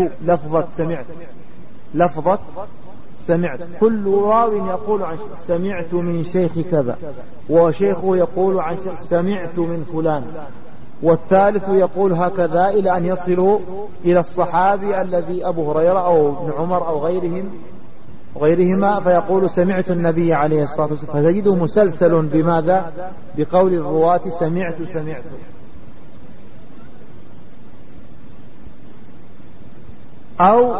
لفظة سمعت. كل راو يقول عن سمعت من شيخ كذا، وشيخه يقول عن سمعت من فلان، والثالث يقول هكذا إلى أن يصلوا إلى الصحابي الذي أبو هريرة أو ابن عمر أو غيرهما، فيقول سمعت النبي عليه الصلاة والسلام. فتجده مسلسل بماذا؟ بقول الرواة سمعت. أو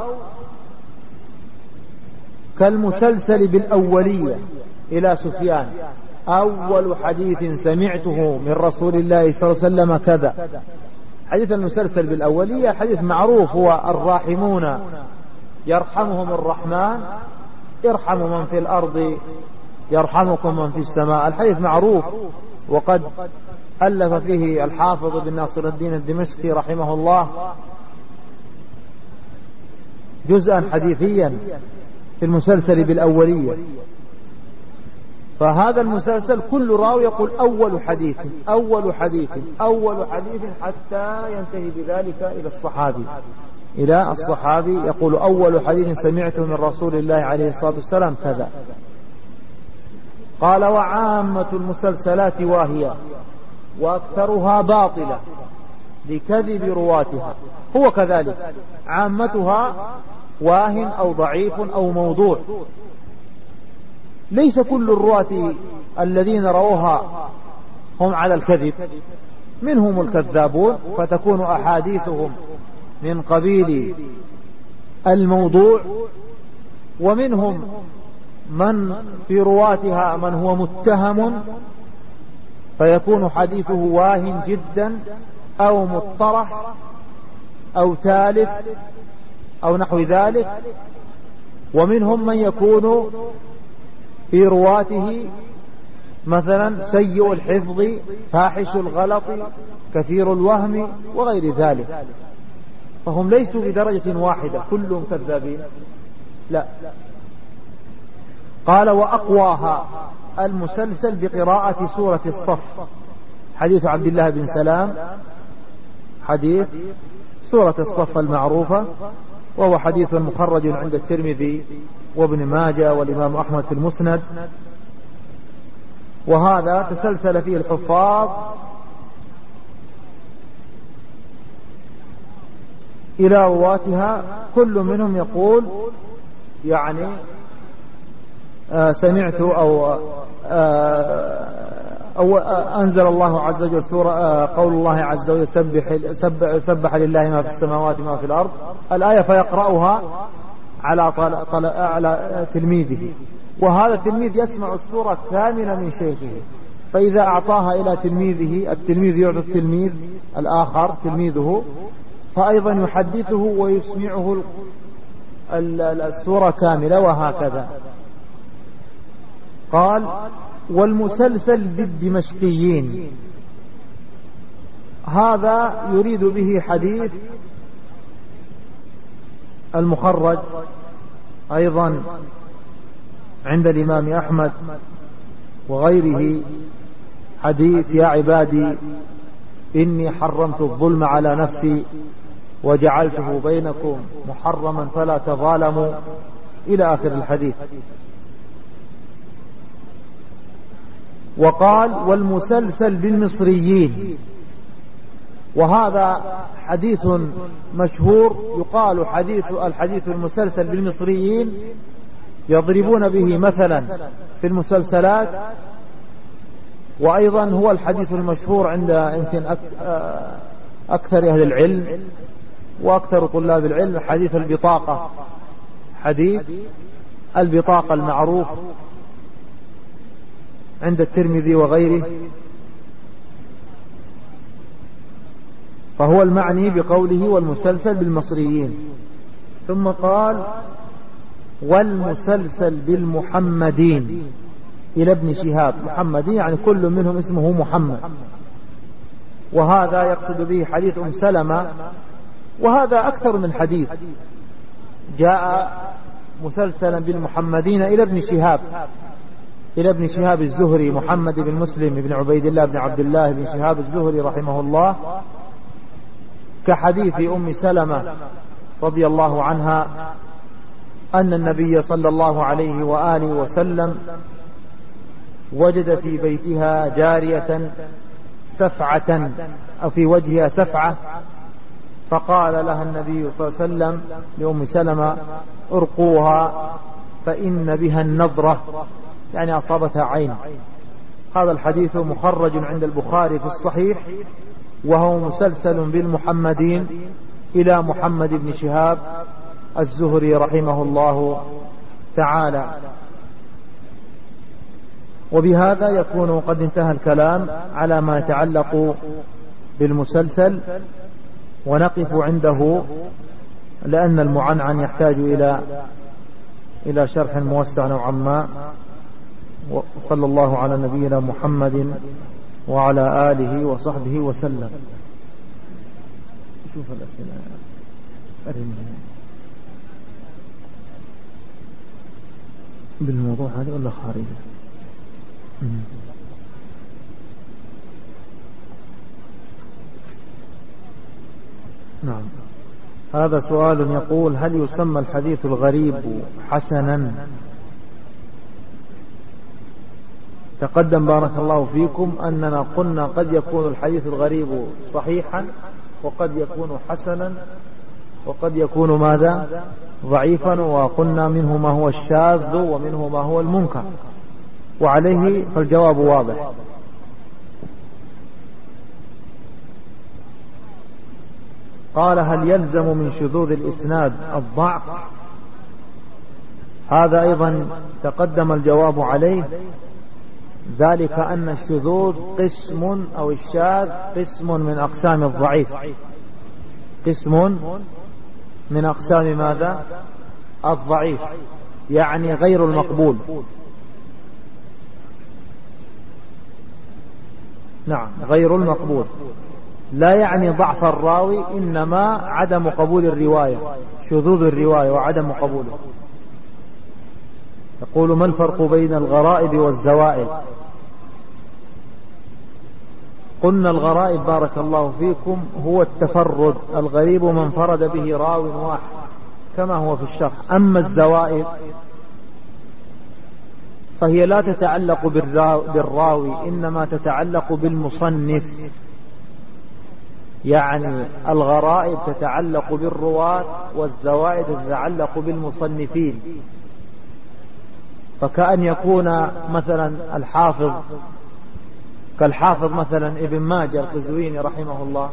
كالمسلسل بالأولية إلى سفيان: أول حديث سمعته من رسول الله صلى الله عليه وسلم كذا. حديث المسلسل بالأولية حديث معروف، هو الراحمون يرحمهم الرحمن ارحموا من في الأرض يرحمكم من في السماء. الحديث معروف، وقد ألف فيه الحافظ بن ناصر الدين الدمشقي رحمه الله جزءا حديثيا في المسلسل بالأولية. فهذا المسلسل كل راوي يقول أول حديث حتى ينتهي بذلك إلى الصحابي يقول أول حديث سمعته من رسول الله عليه الصلاة والسلام كذا. قال: وعامة المسلسلات واهية وأكثرها باطلة لكذب رواتها. هو كذلك، عامتها واهن أو ضعيف أو موضوع. ليس كل الرواة الذين رووها هم على الكذب، منهم الكذابون، فتكون أحاديثهم من قبيل الموضوع، ومنهم من في رواتها من هو متهم فيكون حديثه واهن جدا أو مطرح أو تالف أو نحو ذلك، ومنهم من يكون في رواته مثلا سيء الحفظ فاحش الغلط كثير الوهم وغير ذلك. فهم ليسوا بدرجة واحدة كلهم كذابين، لا. قال وأقواها المسلسل بقراءة سورة الصف، حديث عبد الله بن سلام، حديث سورة الصف المعروفة، وهو حديث مخرج عند الترمذي وابن ماجه والإمام أحمد في المسند، وهذا تسلسل فيه الحفاظ إلى رواتها، كل منهم يقول يعني سمعت أو أنزل الله عز وجل سورة قول الله عز وجل سبح لله ما في السماوات ما في الأرض الآية، فيقرأها على تلميذه، وهذا التلميذ يسمع السورة كاملة من شيخه، فإذا أعطاها إلى تلميذه التلميذ يعطي التلميذ الآخر تلميذه، فأيضا يحدثه ويسمعه السورة كاملة، وهكذا. قال والمسلسل بالدمشقيين، هذا يريد به حديث المخرج أيضا عند الإمام أحمد وغيره، حديث يا عبادي إني حرمت الظلم على نفسي وجعلته بينكم محرما فلا تظالموا، إلى آخر الحديث. وقال والمسلسل بالمصريين، وهذا حديث مشهور، يقال الحديث المسلسل بالمصريين، يضربون به مثلا في المسلسلات، وأيضا هو الحديث المشهور عند يمكن أكثر أهل العلم وأكثر طلاب العلم، حديث البطاقة، حديث البطاقة المعروف عند الترمذي وغيره، فهو المعني بقوله والمسلسل بالمصريين. ثم قال والمسلسل بالمحمدين إلى ابن شهاب، محمدين يعني كل منهم اسمه محمد، وهذا يقصد به حديث أم سلمة، وهذا أكثر من حديث جاء مسلسلا بالمحمدين إلى ابن شهاب الزهري، محمد بن مسلم بن عبيد الله بن عبد الله بن شهاب الزهري رحمه الله، كحديث أم سلمة رضي الله عنها أن النبي صلى الله عليه وآله وسلم وجد في بيتها جارية سفعة أو في وجهها سفعة، فقال لها النبي صلى الله عليه وسلم لأم سلمة ارقوها فإن بها النضرة، يعني أصابتها عين. هذا الحديث مخرج عند البخاري في الصحيح، وهو مسلسل بالمحمدين إلى محمد بن شهاب الزهري رحمه الله تعالى. وبهذا يكون قد انتهى الكلام على ما يتعلق بالمسلسل، ونقف عنده لأن المعنعن يحتاج إلى شرح موسع نوعا ما. وصلى الله على نبينا محمد وعلى آله وصحبه وسلم. شوف الأسئلة بالموضوع هذا ولا خارجي؟ نعم. هذا سؤال يقول هل يسمى الحديث الغريب حسنا؟ تقدم بارك الله فيكم أننا قلنا قد يكون الحديث الغريب صحيحا، وقد يكون حسنا، وقد يكون ماذا؟ ضعيفا، وقلنا منه ما هو الشاذ ومنه ما هو المنكر، وعليه فالجواب واضح. قال هل يلزم من شذوذ الإسناد الضعف؟ هذا أيضا تقدم الجواب عليه، ذلك أن الشذوذ قسم أو الشاذ قسم من أقسام الضعيف، قسم من أقسام ماذا؟ الضعيف، يعني غير المقبول. نعم غير المقبول. لا يعني ضعف الراوي، إنما عدم قبول الرواية، شذوذ الرواية وعدم قبوله. يقول: ما الفرق بين الغرائب والزوائد؟ قلنا الغرائب بارك الله فيكم هو التفرد، الغريب من انفرد به راو واحد كما هو في الشرح. أما الزوائد فهي لا تتعلق بالراوي، إنما تتعلق بالمصنف. يعني الغرائب تتعلق بالرواة، والزوائد تتعلق بالمصنفين. فكأن يكون مثلا الحافظ كالحافظ مثلا ابن ماجه القزويني رحمه الله،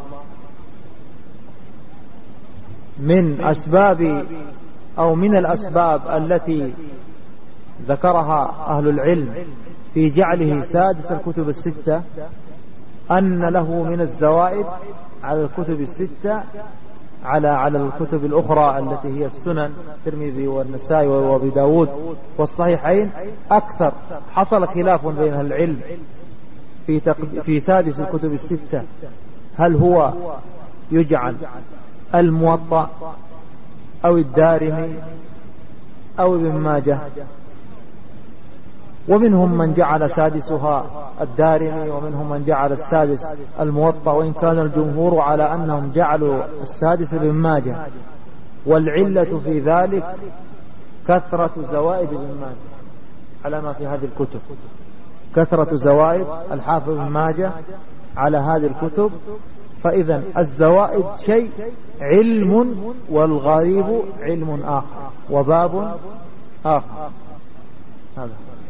من أسباب أو من الأسباب التي ذكرها أهل العلم في جعله سادس الكتب الستة أن له من الزوائد على الكتب الستة على الكتب الأخرى التي هي السنن، الترمذي والنسائي وابي داود والصحيحين أكثر. حصل خلاف بين أهل العلم في سادس الكتب الستة، هل هو يجعل الموطأ أو الدارمي أو ابن ماجه؟ ومنهم من جعل سادسها الدارمي، ومنهم من جعل السادس الموطأ، وإن كان الجمهور على أنهم جعلوا السادس ابن ماجه. والعلة في ذلك كثرة زوائد ابن ماجه على ما في هذه الكتب، كثرة زوائد الحافظ ابن ماجه على هذه الكتب. فإذا الزوائد شيء علم، والغريب علم آخر وباب آخر. هذا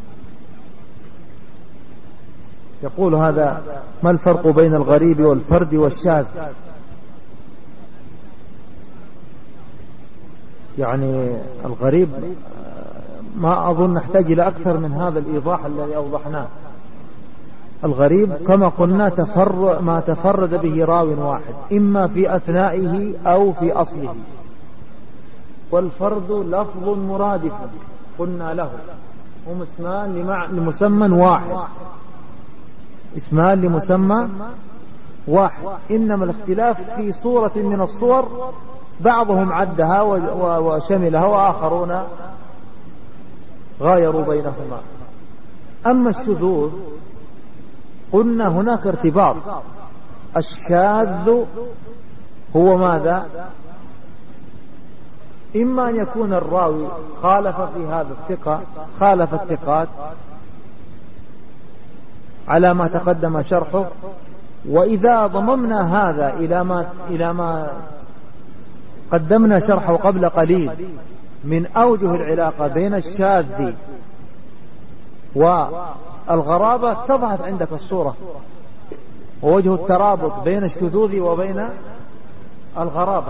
يقول: هذا ما الفرق بين الغريب والفرد والشاذ؟ يعني الغريب ما أظن نحتاج إلى أكثر من هذا الإيضاح الذي أوضحناه. الغريب كما قلنا ما تفرد به راو واحد، إما في أثنائه أو في أصله. والفرد لفظ مرادف قلنا له، هم اسمان لمسمى واحد، اسمان لمسمى واحد، إنما الاختلاف في صورة من الصور، بعضهم عدها وشملها، وآخرون غايروا بينهما. أما الشذوذ قلنا هناك ارتباط. الشاذ هو ماذا؟ إما أن يكون الراوي خالف في هذا الثقة، خالف الثقات على ما تقدم شرحه. وإذا ضممنا هذا إلى ما قدمنا شرحه قبل قليل من أوجه العلاقة بين الشاذ والغرابة، اتضحت عندك الصورة ووجه الترابط بين الشذوذ وبين الغرابة.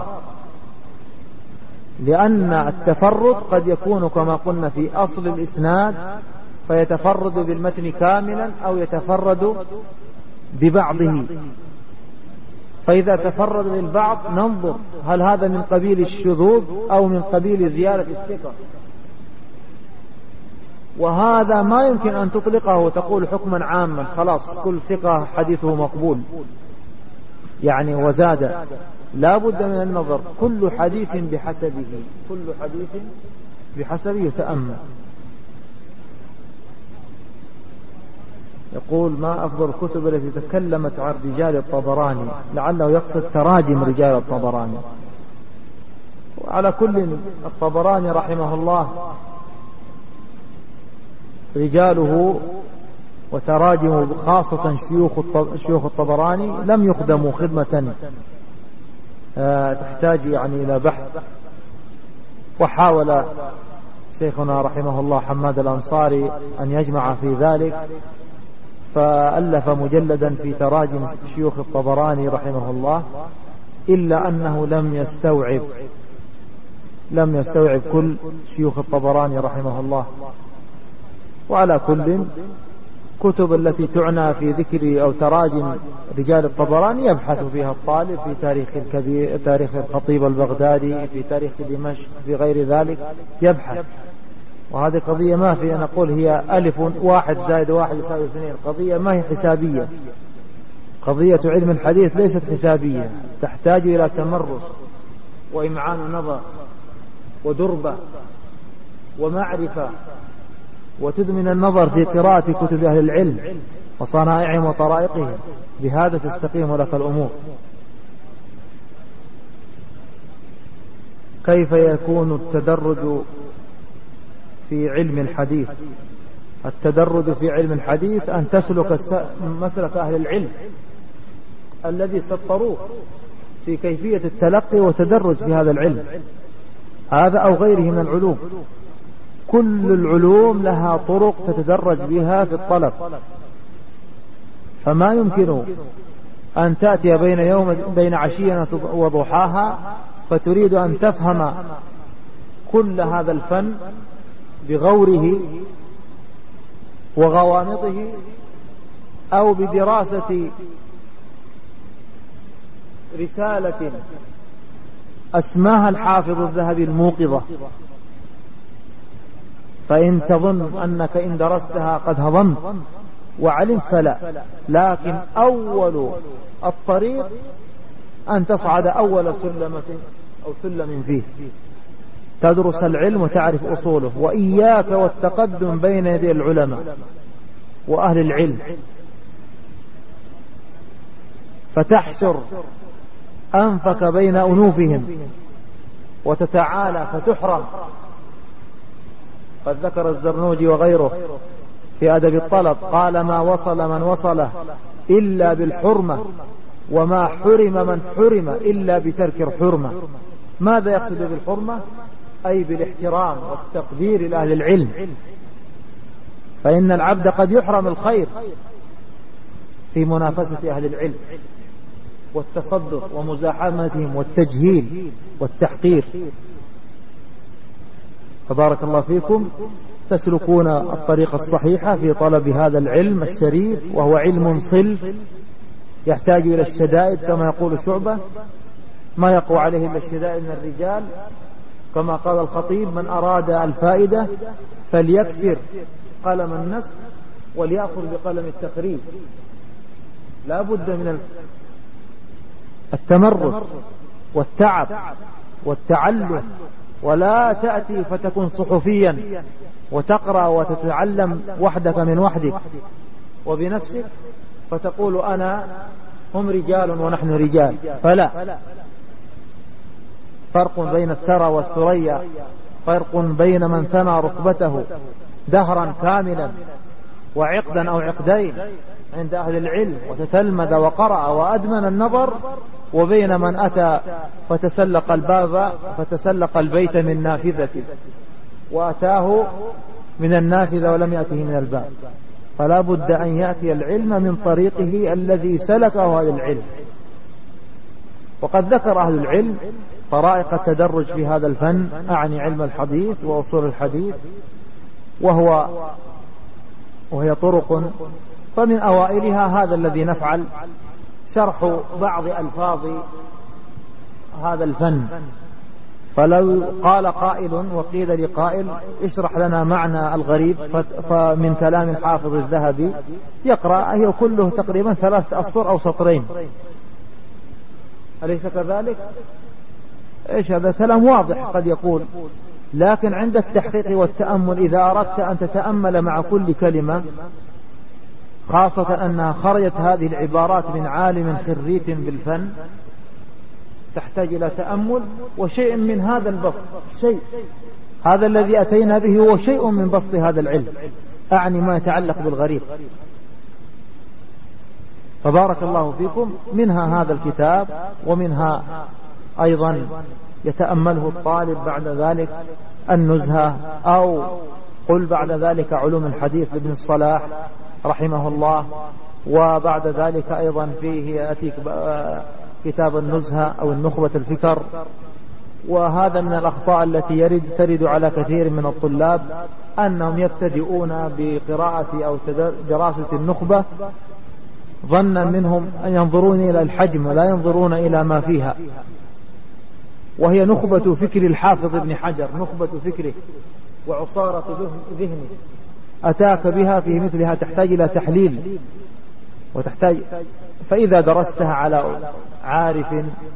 لأن التفرد قد يكون كما قلنا في أصل الإسناد، فيتفرد بالمتن كاملا أو يتفرد ببعضه. فإذا تفرد بالبعض ننظر هل هذا من قبيل الشذوذ أو من قبيل زيادة الثقة. وهذا ما يمكن أن تطلقه وتقول حكما عاما خلاص كل ثقة حديثه مقبول يعني وزاد. لا بد من النظر، كل حديث بحسبه، كل حديث بحسبه يتأمل. يقول: ما أفضل الكتب التي تكلمت عن رجال الطبراني؟ لعله يقصد تراجم رجال الطبراني. وعلى كل، الطبراني رحمه الله رجاله وتراجمه خاصة شيوخ الطبراني لم يخدموا خدمة تحتاج يعني إلى بحث. وحاول شيخنا رحمه الله حماد الأنصاري أن يجمع في ذلك، فألف مجلدا في تراجم شيوخ الطبراني رحمه الله، إلا أنه لم يستوعب كل شيوخ الطبراني رحمه الله. وعلى كل، كتب التي تعنى في ذكر أو تراجم رجال الطبراني يبحث فيها الطالب في تاريخ الكبير، تاريخ الخطيب البغدادي، في تاريخ دمشق، في غير ذلك يبحث. وهذه قضية ما في أن أقول هي 1+1=2، قضية ما هي حسابية، قضية علم الحديث ليست حسابية، تحتاج إلى تمرس وإمعان نظر ودربة ومعرفة، وتدمن النظر في قراءة كتب أهل العلم وصنائعهم وطرائقهم، بهذا تستقيم لك الأمور. كيف يكون التدرج في علم الحديث؟ التدرج في علم الحديث أن تسلك مسلك أهل العلم الذي سطروه في كيفية التلقي والتدرج في هذا العلم، هذا أو غيره من العلوم. كل العلوم لها طرق تتدرج بها في الطلب، فما يمكن أن تأتي بين عشية وضحاها فتريد أن تفهم كل هذا الفن بغوره وغوامضه، أو بدراسة رسالة أسماها الحافظ الذهبي الموقظة، فإن تظن أنك إن درستها قد هضمت وعلمت فلا، لكن أول الطريق أن تصعد أول سلمة أو سلم فيه، تدرس العلم وتعرف أصوله، وإياك والتقدم بين يدي العلماء وأهل العلم فتحشر أنفك بين أنوفهم وتتعالى فتحرم. قد ذكر الزرنوجي وغيره في أدب الطلب قال: ما وصل من وصله إلا بالحرمة، وما حرم من حرم إلا بترك الحرمة. ماذا يقصد بالحرمة؟ أي بالاحترام والتقدير لأهل العلم، فإن العبد قد يحرم الخير في منافسة أهل العلم والتصدر ومزاحمتهم والتجهيل والتحقير. فبارك الله فيكم، تسلكون الطريق الصحيحة في طلب هذا العلم الشريف، وهو علم صلب يحتاج إلى الشدائد كما يقول شعبة: ما يقوى عليه إلا الشدائد من الرجال. كما قال الخطيب: من أراد الفائدة فليكسر قلم النسخ وليأخذ بقلم التقريب. لا بد من التمرس والتعب والتعلم، ولا تأتي فتكون صحفيا وتقرأ وتتعلم وحدك من وحدك وبنفسك فتقول أنا هم رجال ونحن رجال، فلا. فرق بين الثرى والثريا، فرق بين من ثنى ركبته دهرا كاملا وعقدا أو عقدين عند أهل العلم وتتلمذ وقرأ وأدمن النظر، وبين من أتى فتسلق الباب فتسلق البيت من نافذته وأتاه من النافذة ولم يأته من الباب. فلا بد أن يأتي العلم من طريقه الذي سلكه هذا العلم. وقد ذكر أهل العلم طرائق التدرج في هذا الفن، أعني علم الحديث وأصول الحديث، وهي طرق. فمن أوائلها هذا الذي نفعل، شرح بعض ألفاظ هذا الفن. فلو قال قائل وقيل لقائل: اشرح لنا معنى الغريب، فمن كلام الحافظ الذهبي يقرأ هي كله تقريبا 3 أسطر أو سطرين، أليس كذلك؟ إيش هذا كلام واضح قد يقول، لكن عند التحقيق والتأمل إذا أردت أن تتأمل مع كل كلمة، خاصة أنها خرجت هذه العبارات من عالم خريت بالفن، تحتاج إلى تأمل وشيء من هذا البسط. هذا الذي أتينا به هو شيء من بسط هذا العلم، أعني ما يتعلق بالغريب. فبارك الله فيكم، منها هذا الكتاب، ومنها أيضا يتأمله الطالب بعد ذلك النزهة، أو قل بعد ذلك علوم الحديث لابن الصلاح رحمه الله، وبعد ذلك أيضا فيه يأتي كتاب النزهة أو النخبة الفكر. وهذا من الأخطاء التي ترد على كثير من الطلاب، أنهم يبتدئون بقراءة أو دراسة النخبة ظنا منهم أن ينظرون إلى الحجم ولا ينظرون إلى ما فيها، وهي نخبة فكر الحافظ ابن حجر، نخبة فكره وعصارة ذهنه أتاك بها في مثلها، تحتاج إلى تحليل وتحتاج فإذا درستها على عارف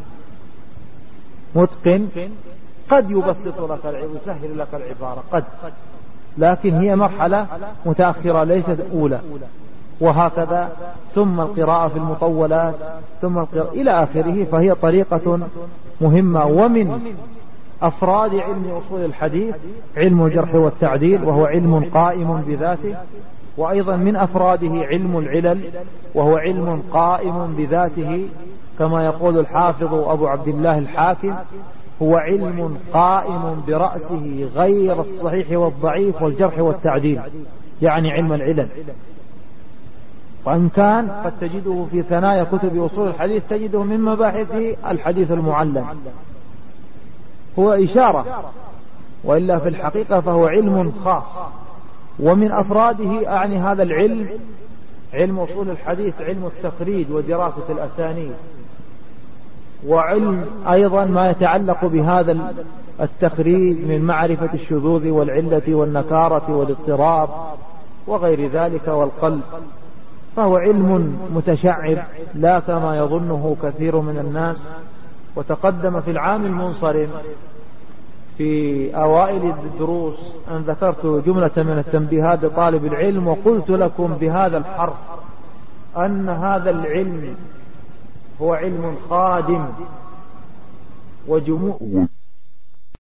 متقن قد يبسط لك ويسهل لك العبارة قد، لكن هي مرحلة متأخرة ليست أولى. وهكذا ثم القراءة في المطولات ثم القراءة إلى آخره، فهي طريقة مهمة. ومن أفراد علم أصول الحديث علم الجرح والتعديل، وهو علم قائم بذاته. وأيضا من أفراده علم العلل، وهو علم قائم بذاته، كما يقول الحافظ أبو عبد الله الحاكم: هو علم قائم برأسه غير الصحيح والضعيف والجرح والتعديل، يعني علم العلل. وإن كان قد تجده في ثنايا كتب أصول الحديث تجده من مباحث الحديث المعلل، هو إشارة، وإلا في الحقيقة فهو علم خاص. ومن أفراده أعني هذا العلم علم أصول الحديث علم التخريج ودراسة الأسانيد، وعلم أيضا ما يتعلق بهذا التخريج من معرفة الشذوذ والعلة والنكارة والاضطراب وغير ذلك والقلب. فهو علم متشعب لا كما يظنه كثير من الناس. وتقدم في العام المنصرم في أوائل الدروس أن ذكرت جملة من التنبيهات لطالب العلم، وقلت لكم بهذا الحرف أن هذا العلم هو علم خادم وجموع